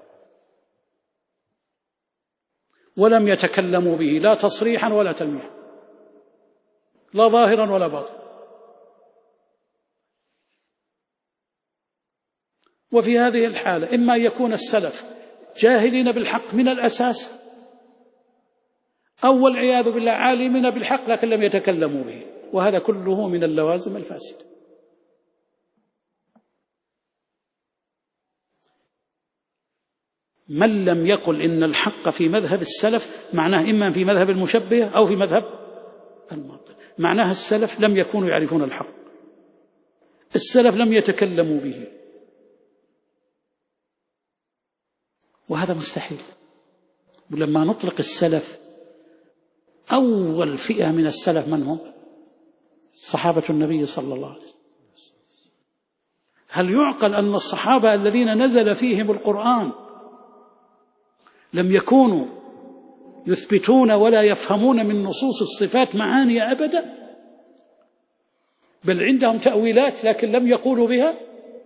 ولم يتكلموا به لا تصريحا ولا تلميحا، لا ظاهرا ولا باطنا. وفي هذه الحالة إما أن يكون السلف جاهلين بالحق من الأساس، أو والعياذ بالله عالمين بالحق لكن لم يتكلموا به، وهذا كله من اللوازم الفاسدة. من لم يقل إن الحق في مذهب السلف معناه إما في مذهب المشبهة أو في مذهب المعطلة. معناها السلف لم يكونوا يعرفون الحق، السلف لم يتكلموا به، وهذا مستحيل. ولما نطلق السلف أول فئة من السلف من هم؟ صحابة النبي صلى الله عليه وسلم. هل يعقل أن الصحابة الذين نزل فيهم القرآن لم يكونوا يثبتون ولا يفهمون من نصوص الصفات معاني أبدا، بل عندهم تأويلات لكن لم يقولوا بها؟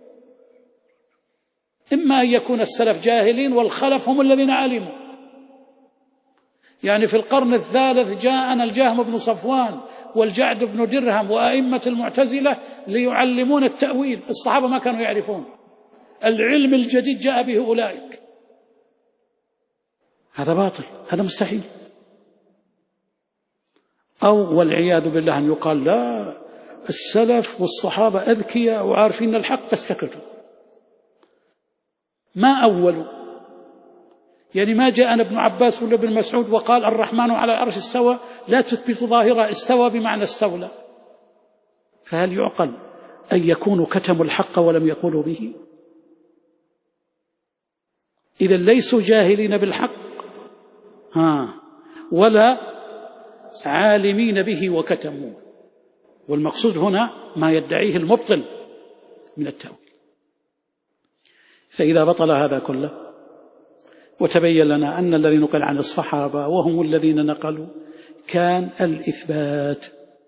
إما أن يكون السلف جاهلين والخلف هم الذين علموا. يعني في القرن الثالث جاءنا الجهم بن صفوان والجعد بن درهم وأئمة المعتزلة ليعلمون التأويل، الصحابة ما كانوا يعرفون. العلم الجديد جاء به أولئك. هذا باطل، هذا مستحيل. أو والعياذ بالله أن يقال لا، السلف والصحابة أذكياء وعارفين الحق فسكتوا. ما أولوا، يعني ما جاءنا ابن عباس ولا ابن مسعود وقال الرحمن على العرش استوى، لا تثبت ظاهرة استوى بمعنى استولى. فهل يعقل أن يكونوا كتموا الحق ولم يقولوا به؟ إذا ليسوا جاهلين بالحق ولا عالمين به وكتموه، والمقصود هنا ما يدعيه المبطل من التأويل. فإذا بطل هذا كله وتبين لنا أن الذي نقل عن الصحابة وهم الذين نقلوا كان الإثبات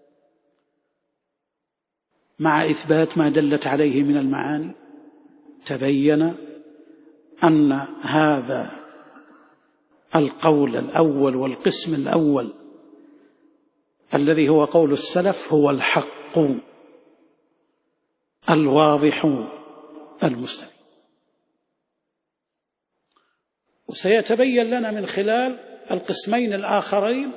مع إثبات ما دلت عليه من المعاني، تبين أن هذا القول الأول والقسم الأول الذي هو قول السلف هو الحق الواضح المستبين. وسيتبين لنا من خلال القسمين الآخرين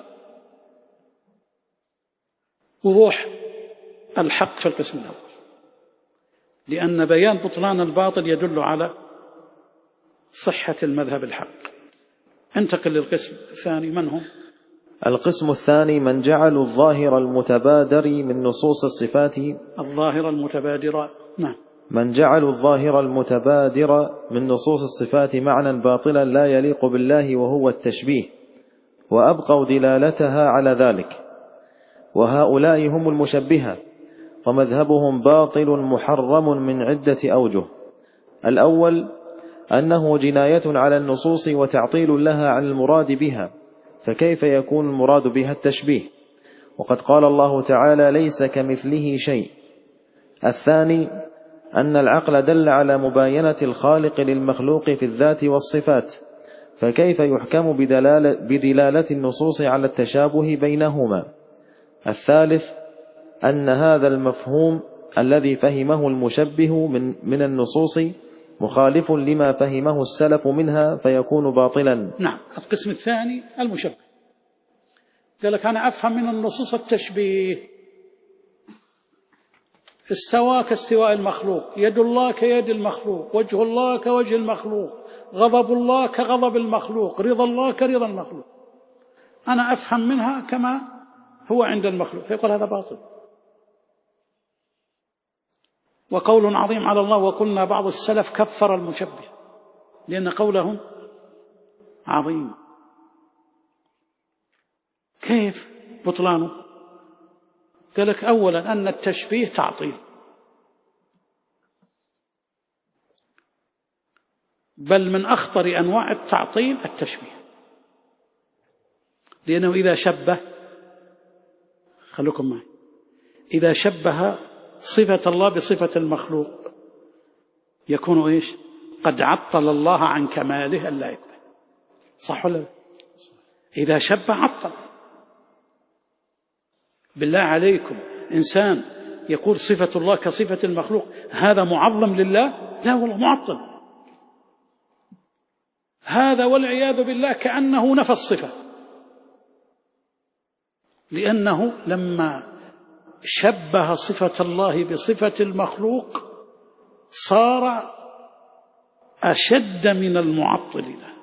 وضوح الحق في القسم الأول، لأن بيان بطلان الباطل يدل على صحة المذهب الحق. انتقل للقسم الثاني، من هم؟ القسم الثاني من جعلوا الظاهر المتبادر من نصوص الصفات. الظاهر المتبادر، نعم. من جعلوا الظاهر المتبادر من نصوص الصفات معنى باطلا لا يليق بالله وهو التشبيه، وأبقوا دلالتها على ذلك، وهؤلاء هم المشبهة، ومذهبهم باطل محرم من عدة أوجه. الأول أنه جناية على النصوص وتعطيل لها عن المراد بها، فكيف يكون المراد بها التشبيه وقد قال الله تعالى ليس كمثله شيء. الثاني أن العقل دل على مباينة الخالق للمخلوق في الذات والصفات، فكيف يحكم بدلالة النصوص على التشابه بينهما. الثالث أن هذا المفهوم الذي فهمه المشبه من النصوص مخالف لما فهمه السلف منها فيكون باطلا. نعم. القسم الثاني المشبه قال لك أنا أفهم من النصوص التشبيه، استوى كاستواء المخلوق، يد الله كيد المخلوق، وجه الله كوجه المخلوق، غضب الله كغضب المخلوق، رضا الله كرضا المخلوق، أنا أفهم منها كما هو عند المخلوق، فيقول هذا باطل. وقول عظيم على الله، وقلنا بعض السلف كفر المشبه لأن قولهم عظيم. كيف بطلانه؟ قال لك أولا أن التشبيه تعطيل، بل من أخطر أنواع التعطيل التشبيه، لأنه إذا شبه، خلوكم معي، إذا شبه صفة الله بصفة المخلوق يكون إيش؟ قد عطل الله عن كماله اللائق به، صح ولا لا؟ إذا شبه عطل. بالله عليكم إنسان يقول صفة الله كصفة المخلوق، هذا معظم لله؟ لا والله، معطل. هذا والعياذ بالله كأنه نفى الصفة، لأنه لما شبه صفة الله بصفة المخلوق صار أشد من المعطل له.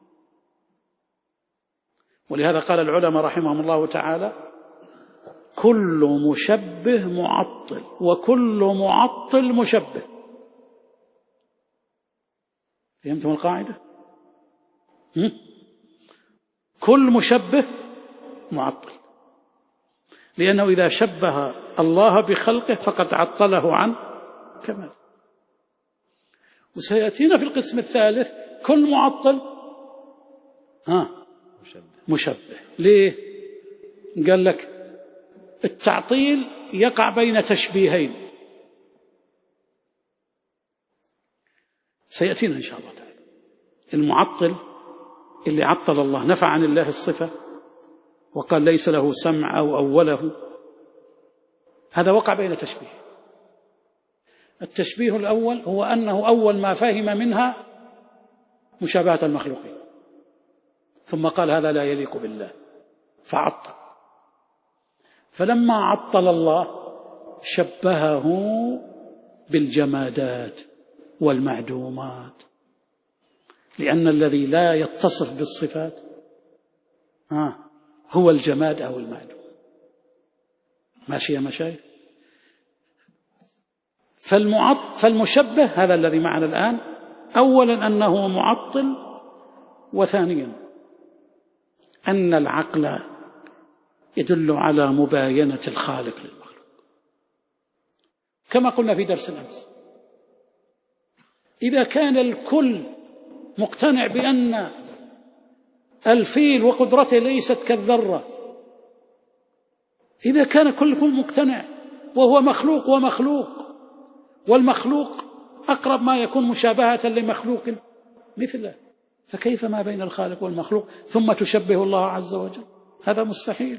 ولهذا قال العلماء رحمهم الله تعالى كل مشبه معطل وكل معطل مشبه. فهمتم القاعدة؟ كل مشبه معطل، لأنه إذا شبه الله بخلقه فقد عطله عن كمال. وسيأتينا في القسم الثالث كل معطل مشبه. ليه؟ قال لك التعطيل يقع بين تشبيهين، سيأتينا إن شاء الله تعالى. المعطل اللي عطل الله، نفى عن الله الصفة وقال ليس له سمع أو أوله، هذا وقع بين تشبيه. التشبيه الأول هو أنه أول ما فهم منها مشابهة المخلوقين، ثم قال هذا لا يليق بالله فعطل. فلما عطل الله شبهه بالجمادات والمعدومات، لأن الذي لا يتصف بالصفات هو الجماد أو المعدوم. ماشي يا مشايخ؟ فالمشبه هذا الذي معنا الآن، أولا أنه معطل، وثانيا أن العقل يدل على مباينة الخالق للمخلوق. كما قلنا في درس الأمس، إذا كان الكل مقتنع بأن الفيل وقدرته ليست كالذرة، إذا كان كلكم مقتنع وهو مخلوق ومخلوق، والمخلوق أقرب ما يكون مشابهة لمخلوق مثله، فكيف ما بين الخالق والمخلوق ثم تشبه الله عز وجل؟ هذا مستحيل.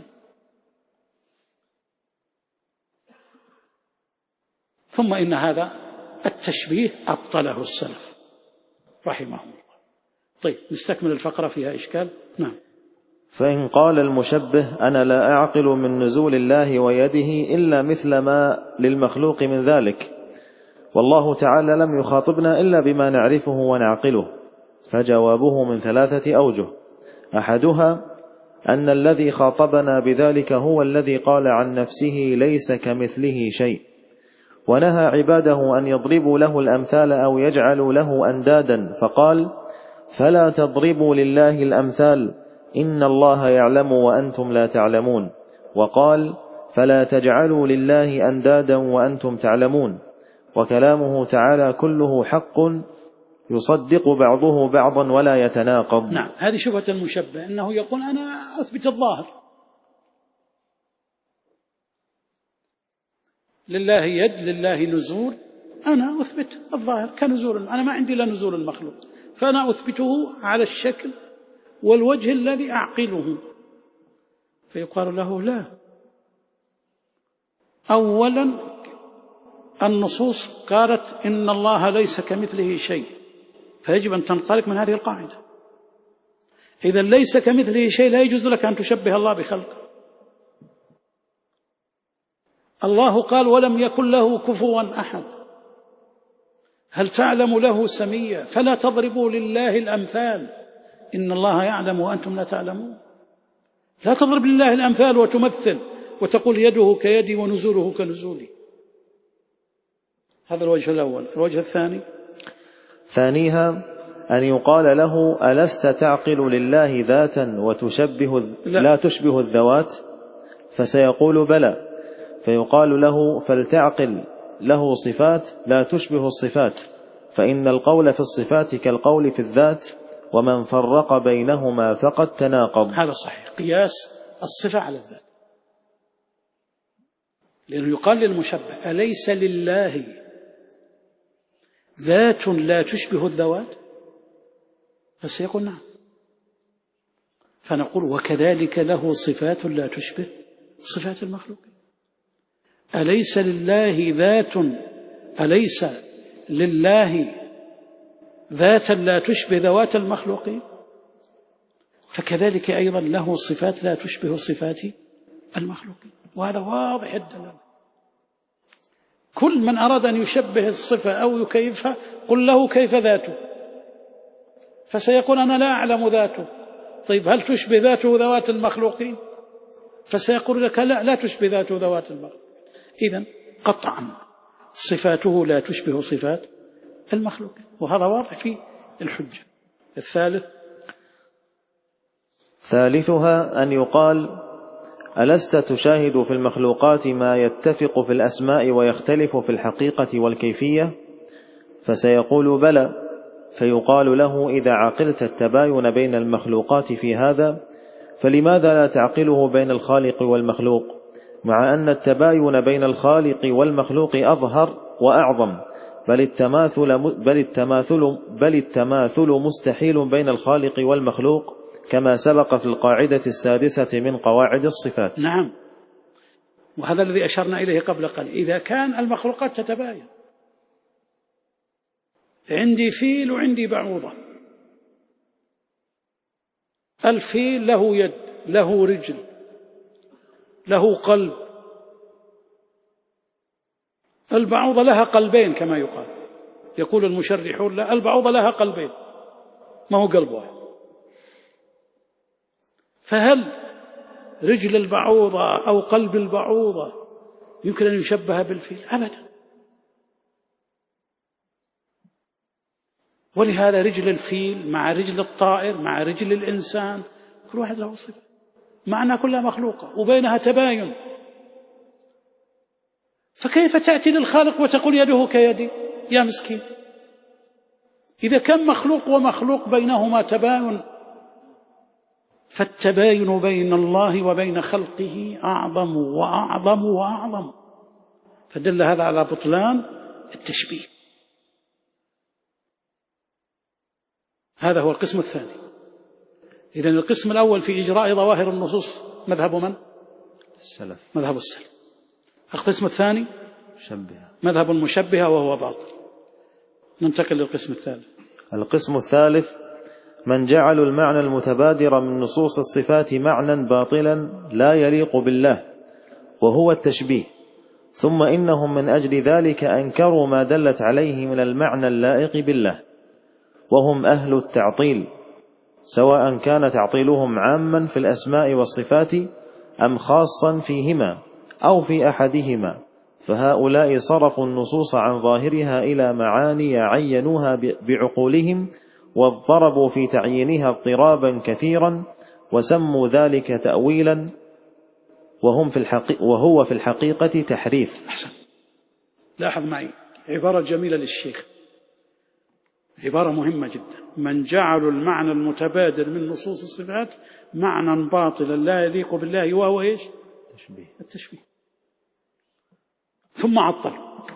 ثم إن هذا التشبيه أبطله السلف رحمهم الله. طيب نستكمل الفقرة، فيها إشكال. نعم. فإن قال المشبه أنا لا أعقل من نزول الله ويده إلا مثل ما للمخلوق من ذلك، والله تعالى لم يخاطبنا إلا بما نعرفه ونعقله، فجوابه من 3 أوجه: أحدها أن الذي خاطبنا بذلك هو الذي قال عن نفسه ليس كمثله شيء، ونهى عباده أن يضربوا له الأمثال أو يجعلوا له أندادا، فقال فلا تضربوا لله الأمثال إن الله يعلم وأنتم لا تعلمون، وقال فلا تجعلوا لله أندادا وأنتم تعلمون. وكلامه تعالى كله حق يصدق بعضه بعضا ولا يتناقض. نعم، هذه شبهة المشبه، أنه يقول أنا أثبت الظاهر، لله يد، لله نزول، أنا أثبت الظاهر كنزول، أنا ما عندي لا نزول المخلوق، فأنا أثبته على الشكل والوجه الذي أعقله. فيقال له لا، أولا النصوص قالت إن الله ليس كمثله شيء، فيجب أن تنطلق من هذه القاعدة. إذا ليس كمثله شيء لا يجوز لك أن تشبه الله بخلقه. الله قال ولم يكن له كفوا أحد، هل تعلم له سميا؟ فلا تضربوا لله الأمثال إن الله يعلم وأنتم لا تعلمون. لا تضرب لله الأمثال وتمثل وتقول يده كيدي ونزوله كنزولي. هذا الوجه الأول. الوجه الثاني: ثانيها أن يقال له ألست تعقل لله ذاتا لا تشبه الذوات؟ فسيقول بلى، فيقال له فلتعقل له صفات لا تشبه الصفات، فإن القول في الصفات كالقول في الذات، ومن فرق بينهما فقد تناقض. هذا صحيح، قياس الصفة على الذات، لأنه يقال للمشبه أليس لله ذات لا تشبه الذوات؟ فسيقول نعم، فنقول وكذلك له صفات لا تشبه صفات المخلوق. أليس لله ذاتا لا تشبه ذوات المخلوقين؟ فكذلك أيضا له صفات لا تشبه صفات المخلوقين، وهذا واضح الدلالة. كل من أراد أن يشبه الصفة أو يكيفها قل له كيف ذاته، فسيقول أنا لا أعلم ذاته. طيب هل تشبه ذاته ذوات المخلوقين؟ فسيقول لك لا تشبه ذاته ذوات المخلوقين. إذن قطعا صفاته لا تشبه صفات المخلوقين، وهذا واضح في الحجة. الثالث: ثالثها أن يقال ألست تشاهد في المخلوقات ما يتفق في الأسماء ويختلف في الحقيقة والكيفية؟ فسيقول بلى، فيقال له إذا عقلت التباين بين المخلوقات في هذا فلماذا لا تعقله بين الخالق والمخلوق، مع أن التباين بين الخالق والمخلوق أظهر وأعظم، بل التماثل مستحيل بين الخالق والمخلوق، كما سبق في القاعدة السادسة من قواعد الصفات. نعم، وهذا الذي أشرنا إليه قبل قليل. إذا كان المخلوقات تتباين، عندي فيل وعندي بعوضة، الفيل له يد، له رجل، له قلب، البعوضة لها قلبين كما يقال، يقول المشرحون لا، البعوضة لها قلبين ما هو قلب واحد. فهل رجل البعوضة أو قلب البعوضة يمكن أن يشبه بالفيل؟ أبدا. ولهذا رجل الفيل مع رجل الطائر مع رجل الإنسان كل واحد له صفة، مع أنها كلها مخلوقة وبينها تباين. فكيف تأتي للخالق وتقول يده كيدي؟ يا مسكين، إذا كان مخلوق ومخلوق بينهما تباين، فالتباين بين الله وبين خلقه أعظم وأعظم وأعظم، فدل هذا على بطلان التشبيه. هذا هو القسم الثاني. إذن القسم الأول في إجراء ظواهر النصوص مذهب من؟ السلف، مذهب السلف. القسم الثاني مشبهة، مذهب المشبهة وهو باطل. ننتقل للقسم الثالث. القسم الثالث من جعلوا المعنى المتبادر من نصوص الصفات معنى باطلا لا يليق بالله وهو التشبيه، ثم إنهم من أجل ذلك أنكروا ما دلت عليه من المعنى اللائق بالله، وهم أهل التعطيل، سواء كان تعطيلهم عاما في الأسماء والصفات أم خاصا فيهما أو في أحدهما، فهؤلاء صرفوا النصوص عن ظاهرها إلى معاني عينوها بعقولهم، واضطربوا في تعيينها اضطرابا كثيرا، وسموا ذلك تأويلا وهو في الحقيقة تحريف. أحسن. لاحظ معي عبارة جميلة للشيخ، عبارة مهمة جدا. من جعلوا المعنى المتبادل من نصوص الصفات معنى باطلا لا يليق بالله وهو إيش؟ التشبيه. ثم عطل،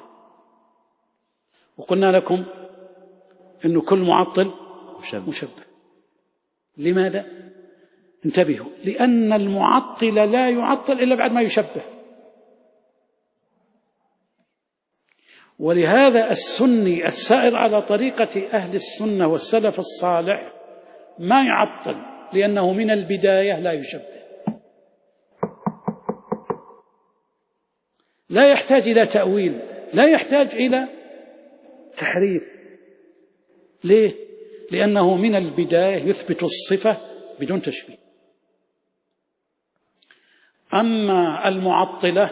وقلنا لكم إنه كل معطل مشبه. لماذا؟ انتبهوا، لأن المعطل لا يعطل إلا بعد ما يشبه. ولهذا السني السائر على طريقة أهل السنة والسلف الصالح ما يعطل، لأنه من البداية لا يشبه، لا يحتاج إلى تأويل، لا يحتاج إلى تحريف. ليه؟ لأنه من البداية يثبت الصفة بدون تشبيه. أما المعطلة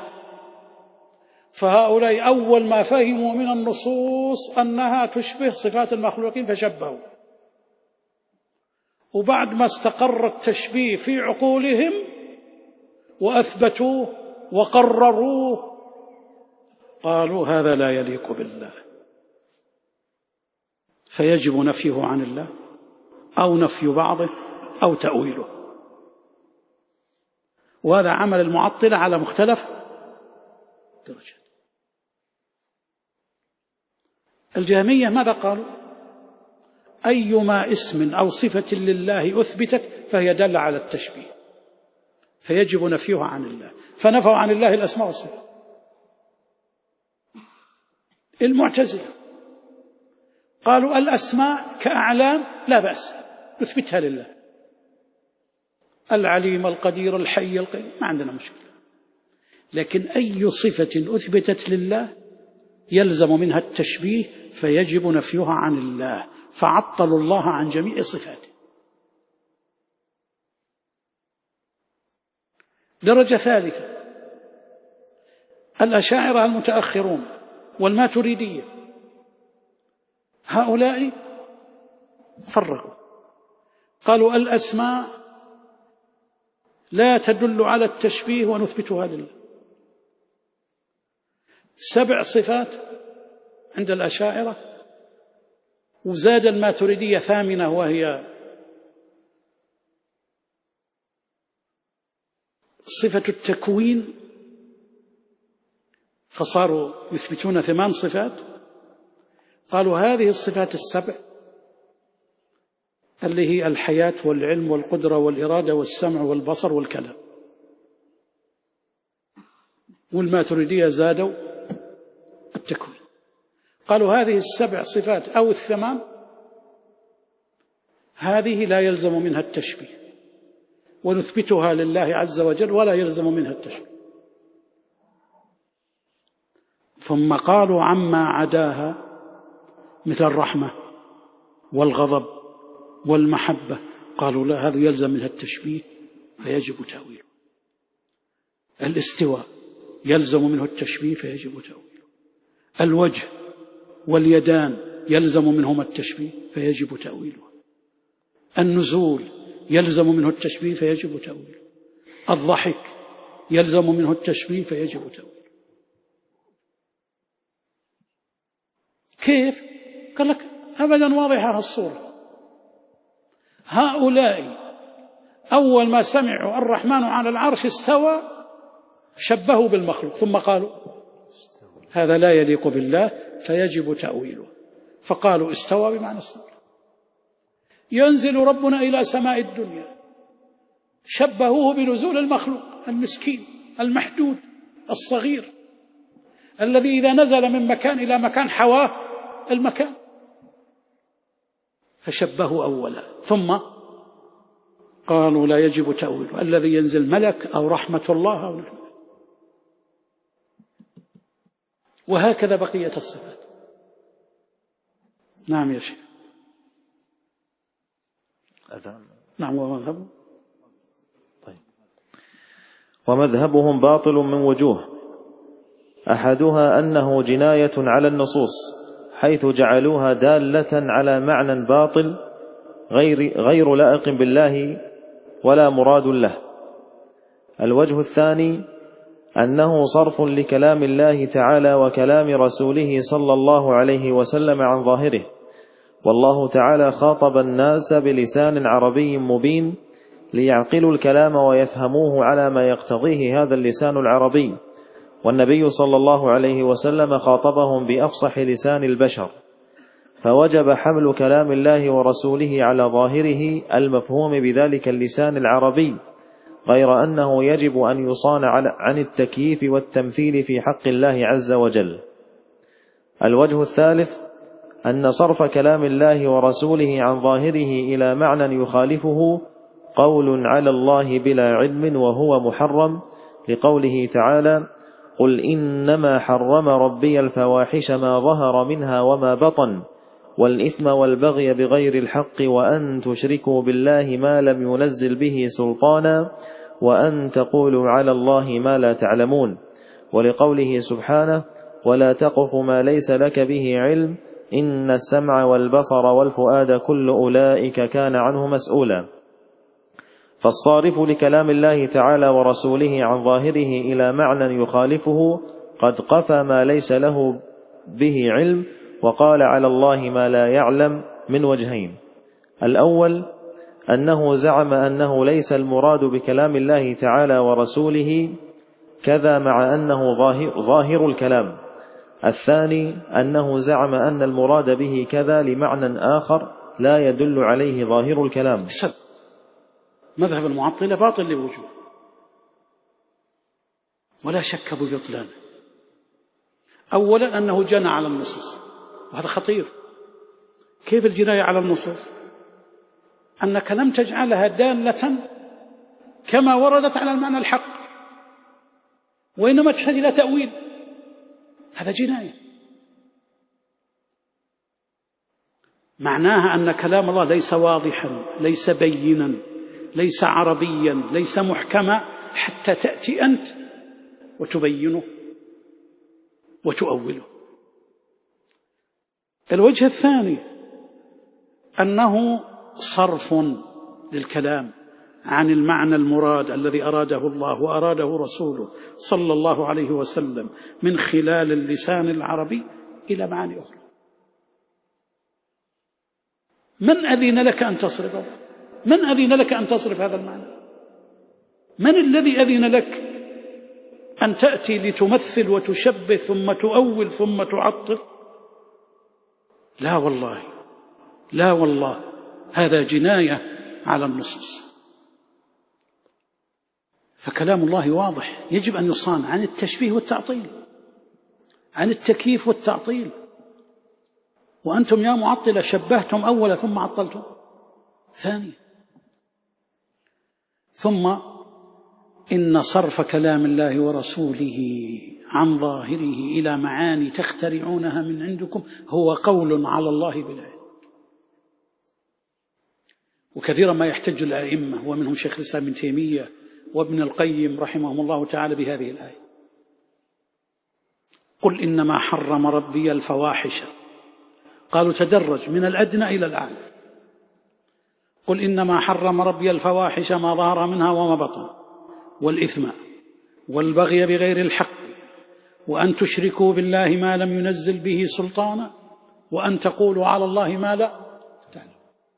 فهؤلاء أول ما فهموا من النصوص أنها تشبه صفات المخلوقين فشبهوا، وبعد ما استقر التشبيه في عقولهم وأثبتوه وقرروه قالوا هذا لا يليق بالله، فيجب نفيه عن الله أو نفي بعضه أو تأويله. وهذا عمل المعطلة على مختلف درجات. الجهمية ماذا قالوا؟ أيما اسم أو صفة لله أثبتت فهي دالة على التشبيه، فيجب نفيها عن الله، فنفوا عن الله الأسماء والصفات. المعتزلة قالوا الأسماء كأعلام لا بأس نثبتها لله، العليم القدير الحي القيوم ما عندنا مشكلة، لكن أي صفة أثبتت لله يلزم منها التشبيه فيجب نفيها عن الله، فعطلوا الله عن جميع صفاته. درجة ثالثة الأشاعرة المتأخرون والماتريدية، هؤلاء فرقوا، قالوا الأسماء لا تدل على التشبيه ونثبتها لله. 7 صفات عند الأشاعرة، وزاد الماتريدية 8 وهي صفة التكوين، فصاروا يثبتون 8 صفات. قالوا هذه الصفات 7 اللي هي الحياة والعلم والقدرة والإرادة والسمع والبصر والكلام. والماتريدية زادوا التكوين، قالوا هذه 7 صفات أو 8 هذه لا يلزم منها التشبيه ونثبتها لله عز وجل ولا يلزم منها التشبيه. ثم قالوا عما عداها مثل الرحمة والغضب والمحبة قالوا لا، هذا يلزم منها التشبيه فيجب تأويله. الاستواء يلزم منه التشبيه فيجب تأويله. الوجه واليدان يلزم منهما التشبيه فيجب تأويله. النزول يلزم منه التشبيه فيجب تأويله. الضحك يلزم منه التشبيه فيجب تأويله. كيف؟ قال لك أبدا واضحة الصورة. هؤلاء أول ما سمعوا الرحمن على العرش استوى شبهوا بالمخلوق، ثم قالوا هذا لا يليق بالله فيجب تأويله، فقالوا استوى بمعنى استوى. ينزل ربنا إلى سماء الدنيا، شبهوه بنزول المخلوق المسكين المحدود الصغير الذي إذا نزل من مكان إلى مكان حواه المكان، فشبهوا أولا، ثم قالوا لا يجب تأويله، الذي ينزل ملك أو رحمة الله أو نحن. وهكذا بقية الصفات. نعم يا شيخ. نعم. ومذهبهم طيب. ومذهبهم باطل من وجوه، أحدها أنه جناية على النصوص، حيث جعلوها دالة على معنى باطل غير لائق بالله ولا مراد له. الوجه الثاني أنه صرف لكلام الله تعالى وكلام رسوله صلى الله عليه وسلم عن ظاهره، والله تعالى خاطب الناس بلسان عربي مبين ليعقلوا الكلام ويفهموه على ما يقتضيه هذا اللسان العربي، والنبي صلى الله عليه وسلم خاطبهم بأفصح لسان البشر، فوجب حمل كلام الله ورسوله على ظاهره المفهوم بذلك اللسان العربي، غير أنه يجب أن يصان عن التكييف والتمثيل في حق الله عز وجل. الوجه الثالث أن صرف كلام الله ورسوله عن ظاهره إلى معنى يخالفه قول على الله بلا علم وهو محرم، لقوله تعالى قل إنما حرم ربي الفواحش ما ظهر منها وما بطن والإثم والبغي بغير الحق وأن تشركوا بالله ما لم ينزل به سلطانا وأن تقولوا على الله ما لا تعلمون، ولقوله سبحانه ولا تقف ما ليس لك به علم إن السمع والبصر والفؤاد كل أولئك كان عنه مسؤولا. فالصارف لكلام الله تعالى ورسوله عن ظاهره إلى معنى يخالفه قد قفى ما ليس له به علم وقال على الله ما لا يعلم من وجهين: الأول أنه زعم أنه ليس المراد بكلام الله تعالى ورسوله كذا مع أنه ظاهر الكلام. الثاني أنه زعم أن المراد به كذا لمعنى آخر لا يدل عليه ظاهر الكلام. مذهب المعطلة باطل لوجوه ولا شك ببطلانه. أولا أنه جنى على النصوص، وهذا خطير. كيف الجناية على النصوص؟ أنك لم تجعلها دالة كما وردت على المعنى الحق، وإنما تحتاج إلى تأويل، هذا جناية. معناها أن كلام الله ليس واضحا، ليس بينا، ليس عربيا، ليس محكما، حتى تأتي أنت وتبينه وتؤوله. الوجه الثاني أنه صرف للكلام عن المعنى المراد الذي أراده الله وأراده رسوله صلى الله عليه وسلم من خلال اللسان العربي إلى معاني أخرى. من أذن لك أن تصرفه؟ من أذن لك أن تصرف هذا المعنى؟ من الذي أذن لك أن تأتي لتمثل وتشبه ثم تؤول ثم تعطل؟ لا والله، لا والله، هذا جناية على النصوص. فكلام الله واضح، يجب أن يصان عن التشبيه والتعطيل، عن التكييف والتعطيل. وأنتم يا معطلة شبهتم أولا ثم عطلتم ثانيا. ثم إن صرف كلام الله ورسوله عن ظاهره إلى معاني تخترعونها من عندكم هو قول على الله بلا علم. وكثيرا ما يحتج الأئمة ومنهم شيخ الإسلام ابن تيمية وابن القيم رحمهم الله تعالى بهذه الآية: قل إنما حرم ربي الفواحش. قالوا تدرج من الأدنى إلى الأعلى. قل إنما حرم ربي الفواحش ما ظهر منها وما بطن والإثم والبغي بغير الحق وأن تشركوا بالله ما لم ينزل به سلطانا وأن تقولوا على الله ما لا تعلم.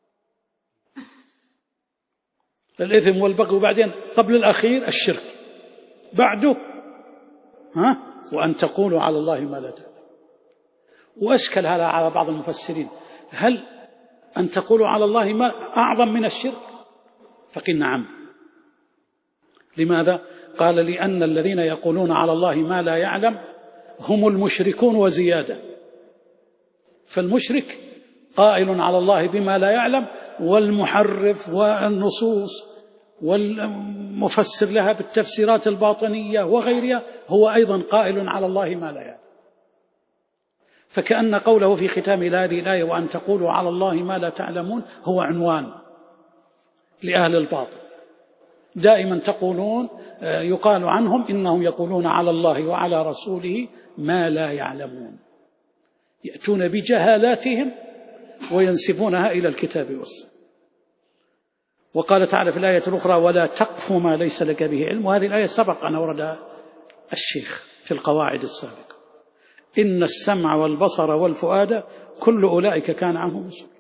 الإثم والبغي، وبعدين قبل الأخير الشرك، بعده وأن تقولوا على الله ما لا تعلم. وأشكل هذا على بعض المفسرين، هل أن تقولوا على الله ما أعظم من الشرك؟ فقيل نعم. لماذا؟ قال لأن الذين يقولون على الله ما لا يعلم هم المشركون وزيادة. فالمشرك قائل على الله بما لا يعلم، والمحرف والنصوص والمفسر لها بالتفسيرات الباطنية وغيرها هو أيضا قائل على الله ما لا يعلم. فكأن قوله في ختام هذه الآية وأن تقولوا على الله ما لا تعلمون هو عنوان لأهل الباطل. دائما تقولون يقال عنهم إنهم يقولون على الله وعلى رسوله ما لا يعلمون، يأتون بجهالاتهم وينسبونها إلى الكتاب والسنة. وقال تعالى في الآية الأخرى ولا تقف ما ليس لك به علم، وهذه الآية سبق أن أوردها الشيخ في القواعد السابقة. إن السمع والبصر والفؤاد كل أولئك كان عنه مسؤولا.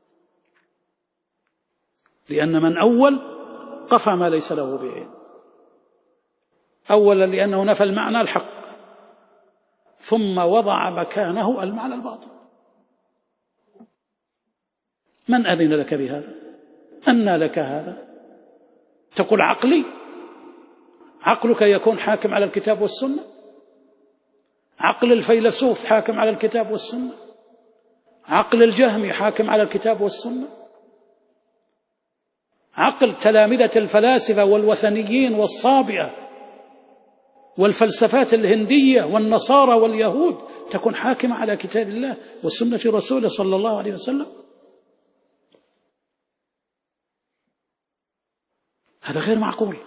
لأن من أول قفى ما ليس له به علم، أولا لأنه نفى المعنى الحق، ثم وضع مكانه المعنى الباطل. من أذن لك بهذا؟ أنى لك هذا؟ تقول عقلي؟ عقلك يكون حاكم على الكتاب والسنة؟ عقل الفيلسوف حاكم على الكتاب والسنة؟ عقل الجهمي حاكم على الكتاب والسنة؟ عقل تلامذة الفلاسفة والوثنيين والصابئة والفلسفات الهندية والنصارى واليهود تكون حاكمة على كتاب الله وسنة رسوله صلى الله عليه وسلم؟ هذا غير معقول.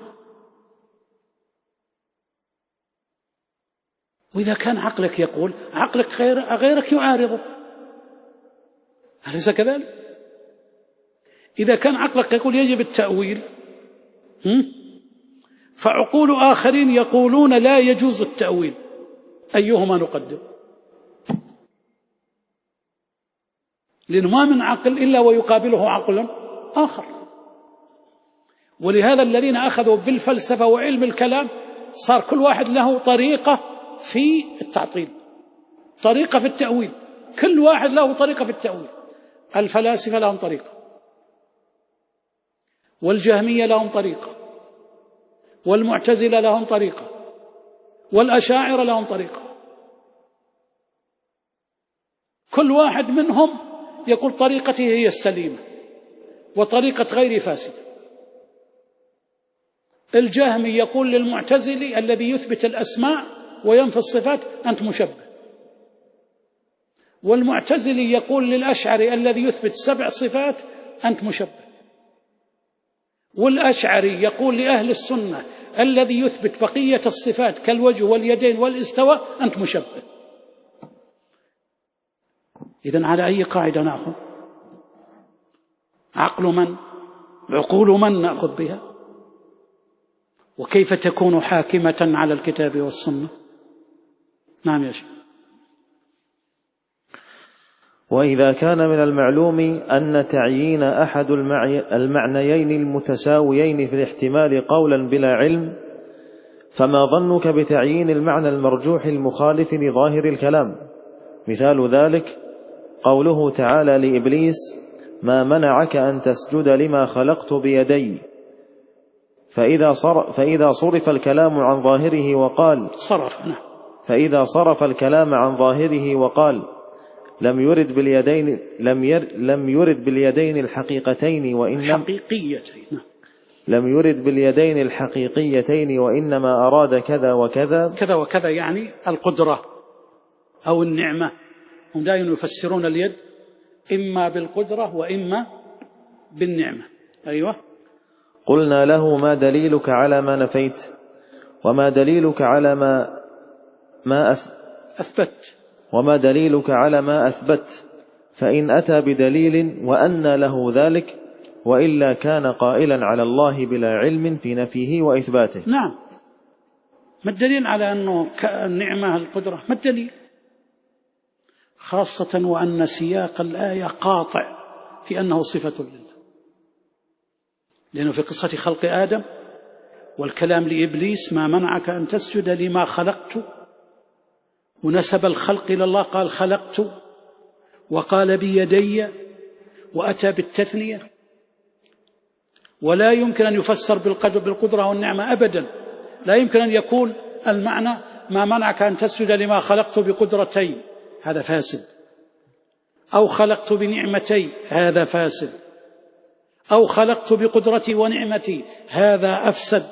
وإذا كان عقلك يقول، عقلك غيرك يعارضه، أليس كذلك؟ إذا كان عقلك يقول يجب التأويل، فعقول آخرين يقولون لا يجوز التأويل، أيهما نقدم؟ لأنه ما من عقل إلا ويقابله عقل آخر. ولهذا الذين أخذوا بالفلسفة وعلم الكلام صار كل واحد له طريقة في التعطيل، طريقة في التأويل، كل واحد له طريقة في التأويل. الفلاسفة لهم طريقة، والجهمية لهم طريقة، والمعتزلة لهم طريقة، والأشاعرة لهم طريقة. كل واحد منهم يقول طريقته هي السليمة وطريقة غير فاسدة. الجهمي يقول للمعتزلي الذي يثبت الأسماء وينفي الصفات أنت مشبه، والمعتزلي يقول للأشعري الذي يثبت 7 صفات أنت مشبه، والأشعري يقول لأهل السنة الذي يثبت بقية الصفات كالوجه واليدين والاستواء أنت مشبه. إذن على أي قاعدة نأخذ؟ عقل من؟ عقول من نأخذ بها؟ وكيف تكون حاكمة على الكتاب والسنة؟ نعم يا شيخ. وإذا كان من المعلوم أن تعيين أحد المعنيين المتساويين في الاحتمال قولا بلا علم، فما ظنك بتعيين المعنى المرجوح المخالف لظاهر الكلام؟ مثال ذلك قوله تعالى لإبليس ما منعك أن تسجد لما خلقت بيدي، فإذا صرف الكلام عن ظاهره وقال فإذا صرف الكلام عن ظاهره وقال لم يرد باليدين الحقيقتين وإنما أراد كذا وكذا كذا وكذا، يعني القدرة أو النعمة. هم دائما يفسرون اليد إما بالقدرة وإما بالنعمة. أيوة. قلنا له ما دليلك على ما نفيت؟ وما دليلك على ما أثبت؟ وما دليلك على ما أثبت؟ فإن أتى بدليل وأن له ذلك، وإلا كان قائلا على الله بلا علم في نفيه وإثباته. نعم. ما الدليل على أنه النعمة القدرة؟ ما الدليل؟ خاصة وأن سياق الآية قاطع في أنه صفة لله، لأنه في قصة خلق آدم والكلام لإبليس ما منعك أن تسجد لما خلقت، ونسب الخلق إلى الله، قال خلقت وقال بيدي وأتى بالتثنية، ولا يمكن أن يفسر بالقدرة والنعمة أبدا. لا يمكن أن يكون المعنى ما منعك أن تسجد لما خلقت بقدرتي، هذا فاسد، أو خلقت بنعمتي، هذا فاسد، أو خلقت بقدرتي ونعمتي، هذا أفسد.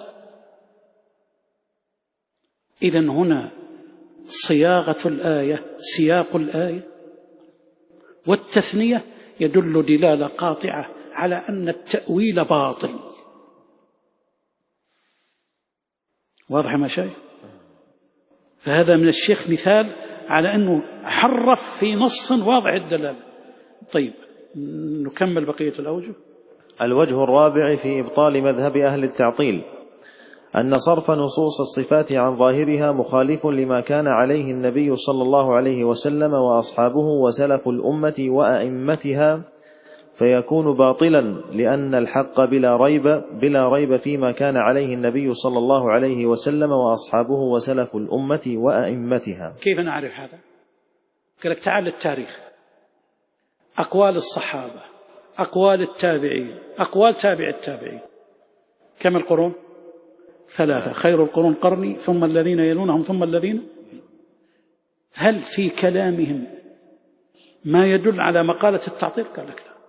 إذن هنا صياغة الآية، سياق الآية والتثنية يدل دلالة قاطعة على أن التأويل باطل. واضح ما شيء؟ فهذا من الشيخ مثال على أنه حرف في نص واضح الدلالة. طيب نكمل بقية الأوجه. الوجه الرابع في إبطال مذهب أهل التعطيل أن صرف نصوص الصفات عن ظاهرها مخالف لما كان عليه النبي صلى الله عليه وسلم وأصحابه وسلف الأمة وأئمتها، فيكون باطلا، لأن الحق بلا ريب فيما كان عليه النبي صلى الله عليه وسلم وأصحابه وسلف الأمة وأئمتها. كيف نعرف هذا؟ قال لك تعال التاريخ، أقوال الصحابة، أقوال التابعين، أقوال تابع التابعين. كم القرون؟ 3. خير القرون قرني ثم الذين يلونهم ثم الذين. هل في كلامهم ما يدل على مقالة التعطيل؟ قال لك لا.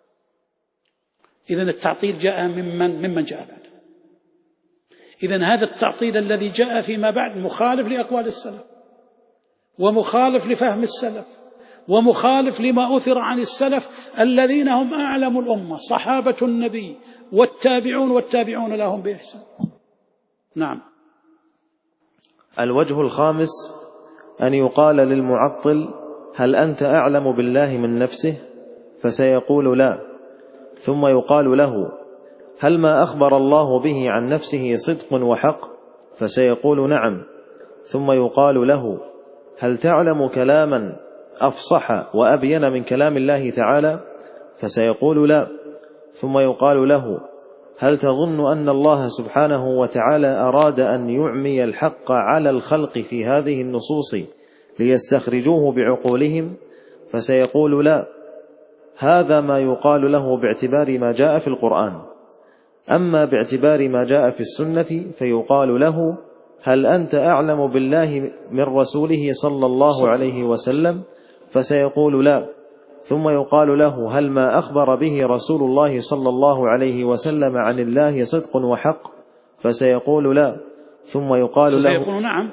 إذن التعطيل جاء ممن جاء بعد. إذن هذا التعطيل الذي جاء فيما بعد مخالف لأقوال السلف، ومخالف لفهم السلف، ومخالف لما أثر عن السلف الذين هم أعلم الأمة، صحابة النبي والتابعون والتابعون لهم بإحسان. نعم. الوجه الخامس أن يقال للمعطل: هل أنت أعلم بالله من نفسه؟ فسيقول لا، ثم يقال له: هل ما أخبر الله به عن نفسه صدق وحق؟ فسيقول نعم، ثم يقال له: هل تعلم كلاما أفصح وأبين من كلام الله تعالى؟ فسيقول لا، ثم يقال له: هل تظن أن الله سبحانه وتعالى أراد أن يعمي الحق على الخلق في هذه النصوص ليستخرجوه بعقولهم؟ فسيقول لا. هذا ما يقال له باعتبار ما جاء في القرآن. أما باعتبار ما جاء في السنة فيقال له: هل أنت أعلم بالله من رسوله صلى الله عليه وسلم؟ فسيقول لا، ثم يقال له: هل ما أخبر به رسول الله صلى الله عليه وسلم عن الله صدق وحق؟ فسيقول لا، ثم يقال له: سيقول نعم.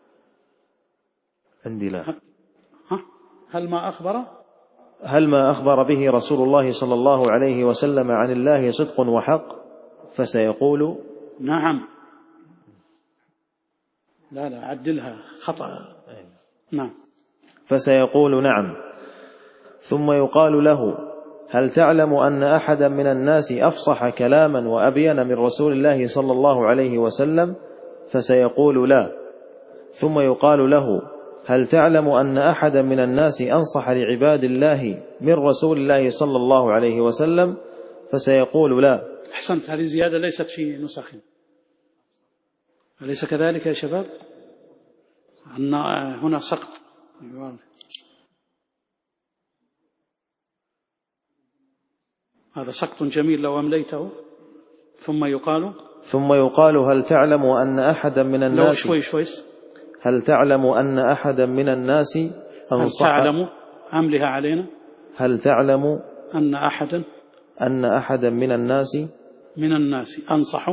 عندي لا. هل ما أخبر به رسول الله صلى الله عليه وسلم عن الله صدق وحق؟ فسيقول نعم. لا عدلها خطأ. نعم. فسيقول نعم، ثم يقال له: هل تعلم أن أحدا من الناس أفصح كلاما وأبين من رسول الله صلى الله عليه وسلم؟ فسيقول لا، ثم يقال له: هل تعلم أن أحدا من الناس أنصح لعباد الله من رسول الله صلى الله عليه وسلم؟ فسيقول لا. أحسنت، هذه زيادة ليست في نسخنا، أليس كذلك يا شباب؟ أن هنا سقط. هذا سقط جميل لو أمليته. ثم يقال: هل تعلم أن أحدا من الناس شوي هل تعلم أن أحدا من الناس أنصح؟ هل تعلم أملها علينا؟ هل تعلم أن أحدا من الناس أنصح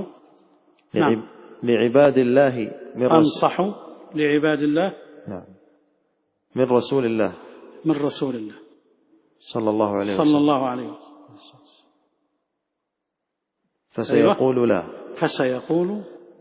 لعباد الله أنصح لعباد الله من رسول الله صلى الله عليه وسلم. فسيقول لا. فسيقول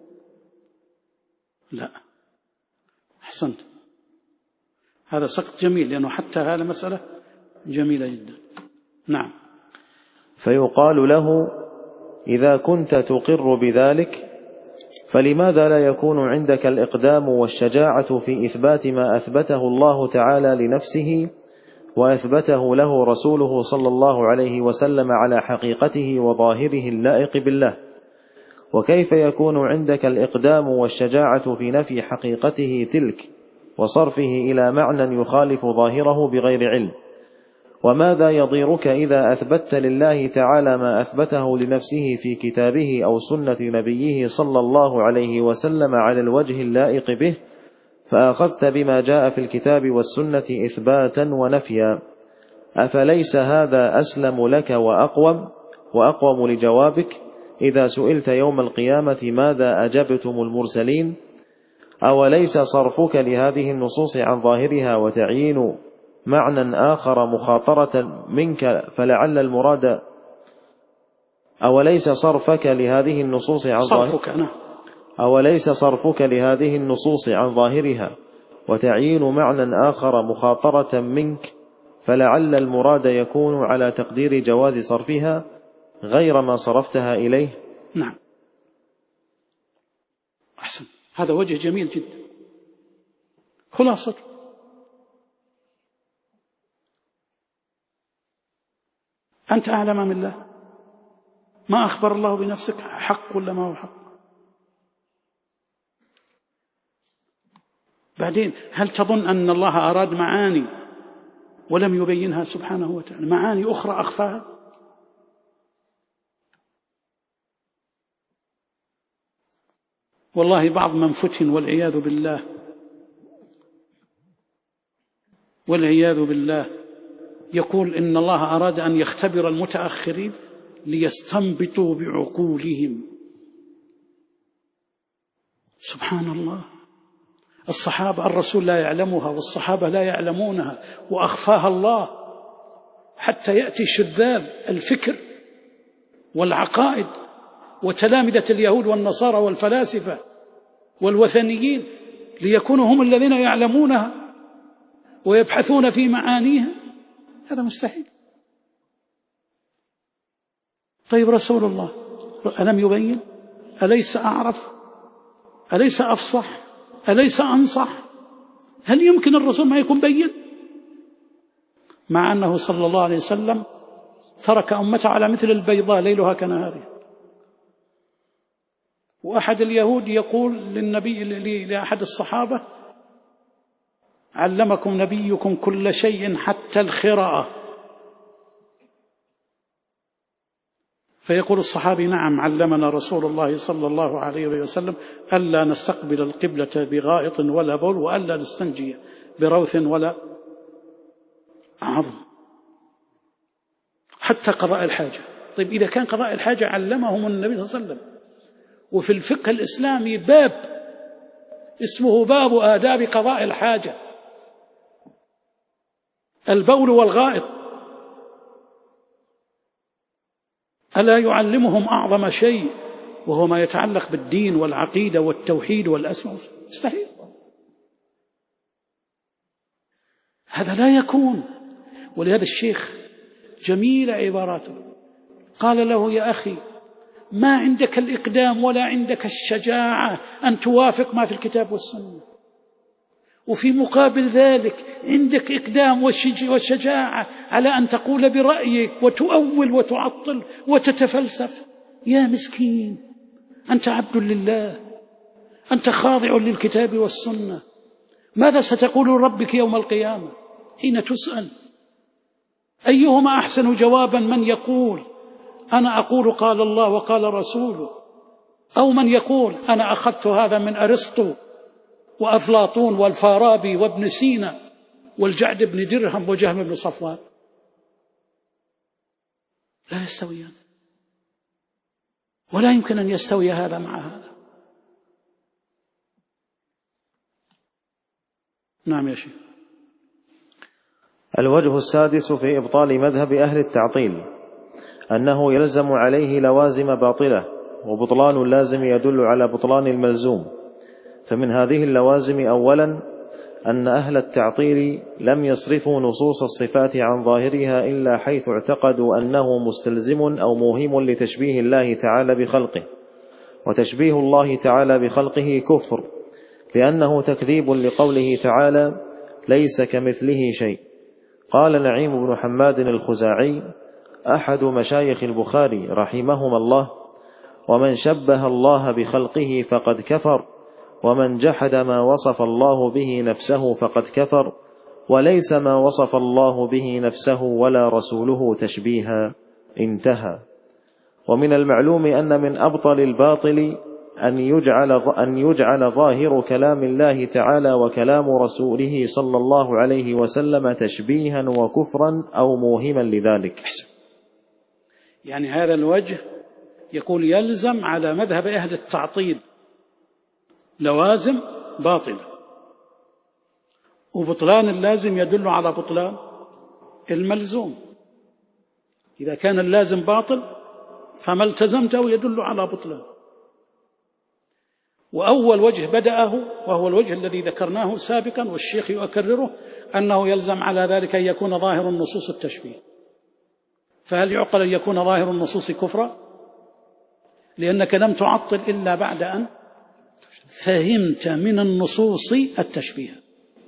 لا. أحسنت، هذا سقط جميل، لأنه حتى هذا مسألة جميلة جدا. نعم. فيقال له: إذا كنت تقر بذلك فلماذا لا يكون عندك الإقدام والشجاعة في إثبات ما أثبته الله تعالى لنفسه وأثبته له رسوله صلى الله عليه وسلم على حقيقته وظاهره اللائق بالله. وكيف يكون عندك الإقدام والشجاعة في نفي حقيقته تلك وصرفه إلى معنى يخالف ظاهره بغير علم؟ وماذا يضيرك إذا أثبت لله تعالى ما أثبته لنفسه في كتابه أو سنة نبيه صلى الله عليه وسلم على الوجه اللائق به، فأخذت بما جاء في الكتاب والسنة إثباتا ونفيا؟ أفليس هذا أسلم لك وأقوم لجوابك إذا سئلت يوم القيامة ماذا أجبتم المرسلين؟ أوليس صرفك لهذه النصوص عن ظاهرها وتعيين معنى آخر مخاطرة منك فلعل المراد أوليس صرفك لهذه النصوص عن ظاهرها وتعيين معنى آخر مخاطرة منك فلعل المراد يكون على تقدير جواز صرفها غير ما صرفتها إليه؟ نعم، أحسن، هذا وجه جميل جدا. خلاصة أنت أعلم من الله، ما أخبر الله بنفسك حق ولا ما هو حق؟ بعدين هل تظن أن الله أراد معاني ولم يبينها سبحانه وتعالى، معاني أخرى أخفاها؟ والله بعض من فتن والعياذ بالله يقول إن الله أراد أن يختبر المتأخرين ليستنبطوا بعقولهم. سبحان الله، الصحابة الرسول لا يعلمها والصحابة لا يعلمونها وأخفاها الله حتى يأتي شذاذ الفكر والعقائد وتلامذة اليهود والنصارى والفلاسفة والوثنيين ليكونوا هم الذين يعلمونها ويبحثون في معانيها. هذا مستحيل. طيب رسول الله ألم يبين؟ أليس أعرف؟ أليس أفصح؟ أليس أنصح؟ هل يمكن الرسول ما يكون بين؟ مع أنه صلى الله عليه وسلم ترك أمته على مثل البيضاء ليلها كنهارها. وأحد اليهود يقول لأحد الصحابة: علمكم نبيكم كل شيء حتى الخراءة. فيقول الصحابي: نعم، علمنا رسول الله صلى الله عليه وسلم ألا نستقبل القبلة بغائط ولا بول، وألا نستنجي بروث ولا عظم، حتى قضاء الحاجة. طيب إذا كان قضاء الحاجة علمهم النبي صلى الله عليه وسلم، وفي الفقه الإسلامي باب اسمه باب آداب قضاء الحاجة، البول والغائط، ألا يعلمهم أعظم شيء وهو ما يتعلق بالدين والعقيدة والتوحيد والأسماء؟ مستحيل، هذا لا يكون. ولهذا الشيخ جميل عباراته، قال له: يا أخي، ما عندك الإقدام ولا عندك الشجاعة أن توافق ما في الكتاب والسنة، وفي مقابل ذلك عندك إقدام والشجاعة على أن تقول برأيك وتؤول وتعطل وتتفلسف. يا مسكين، أنت عبد لله، أنت خاضع للكتاب والسنة. ماذا ستقول لربك يوم القيامة حين تسأل؟ أيهما أحسن جوابا، من يقول أنا أقول قال الله وقال رسوله، أو من يقول أنا أخذت هذا من أرسطو وأفلاطون والفارابي وابن سينا والجعد بن درهم وجهم بن صفوان؟ لا يستويان، ولا يمكن أن يستوي هذا مع هذا. نعم يا شيخ. الوجه السادس في إبطال مذهب أهل التعطيل أنه يلزم عليه لوازم باطلة، وبطلان اللازم يدل على بطلان الملزوم. فمن هذه اللوازم أولا أن أهل التعطيل لم يصرفوا نصوص الصفات عن ظاهرها إلا حيث اعتقدوا أنه مستلزم أو موهم لتشبيه الله تعالى بخلقه، وتشبيه الله تعالى بخلقه كفر، لأنه تكذيب لقوله تعالى: ليس كمثله شيء. قال نعيم بن حماد الخزاعي أحد مشايخ البخاري رحمهما الله: ومن شبه الله بخلقه فقد كفر، ومن جحد ما وصف الله به نفسه فقد كفر، وليس ما وصف الله به نفسه ولا رسوله تشبيها. انتهى. ومن المعلوم أن من أبطل الباطل أن يجعل ظاهر كلام الله تعالى وكلام رسوله صلى الله عليه وسلم تشبيها وكفرا أو موهما لذلك. يعني هذا الوجه يقول يلزم على مذهب أهل التعطيل لوازم باطلة، وبطلان اللازم يدل على بطلان الملزوم. إذا كان اللازم باطل فما التزمته يدل على بطلان. وأول وجه بدأه وهو الوجه الذي ذكرناه سابقا والشيخ يكرره، أنه يلزم على ذلك أن يكون ظاهر النصوص التشبيه. فهل يعقل أن يكون ظاهر النصوص كفرا؟ لأنك لم تعطل إلا بعد أن فهمت من النصوص التشبيه.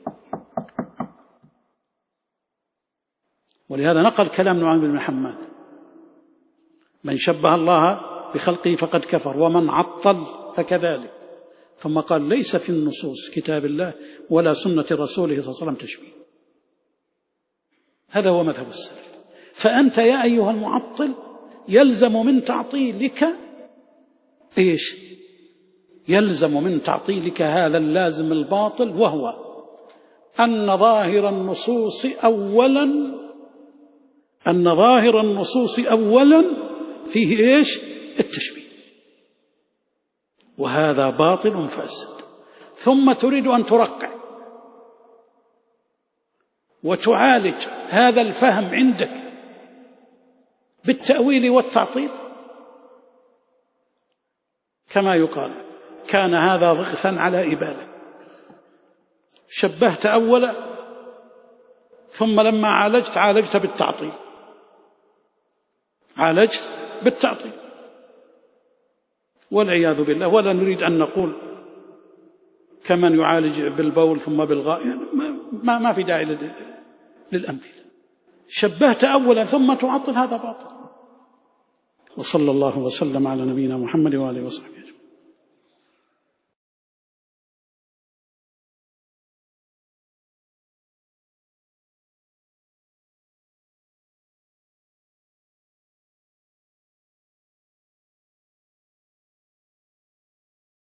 ولهذا نقل كلام نعيم بن حماد: من شبه الله بخلقه فقد كفر، ومن عطل فكذلك. ثم قال: ليس في النصوص كتاب الله ولا سنة رسوله صلى الله عليه وسلم تشبيه. هذا هو مذهب السلف. فأنت يا أيها المعطل يلزم من تعطيلك إيش؟ يلزم من تعطيلك هذا اللازم الباطل، وهو أن ظاهر النصوص أولا فيه إيش؟ التشبيه، وهذا باطل فاسد. ثم تريد أن ترقع وتعالج هذا الفهم عندك بالتأويل والتعطيل، كما يقال: كان هذا ضغثا على إبالة. شبهت أولا ثم لما عالجت بالتعطيل، والعياذ بالله. ولا نريد أن نقول كمن يعالج بالبول ثم بالغائط، ما في داعي للأمثلة. شبهت أولا ثم تعطل، هذا باطل. وصلى الله وسلم على نبينا محمد وآله وصحبه.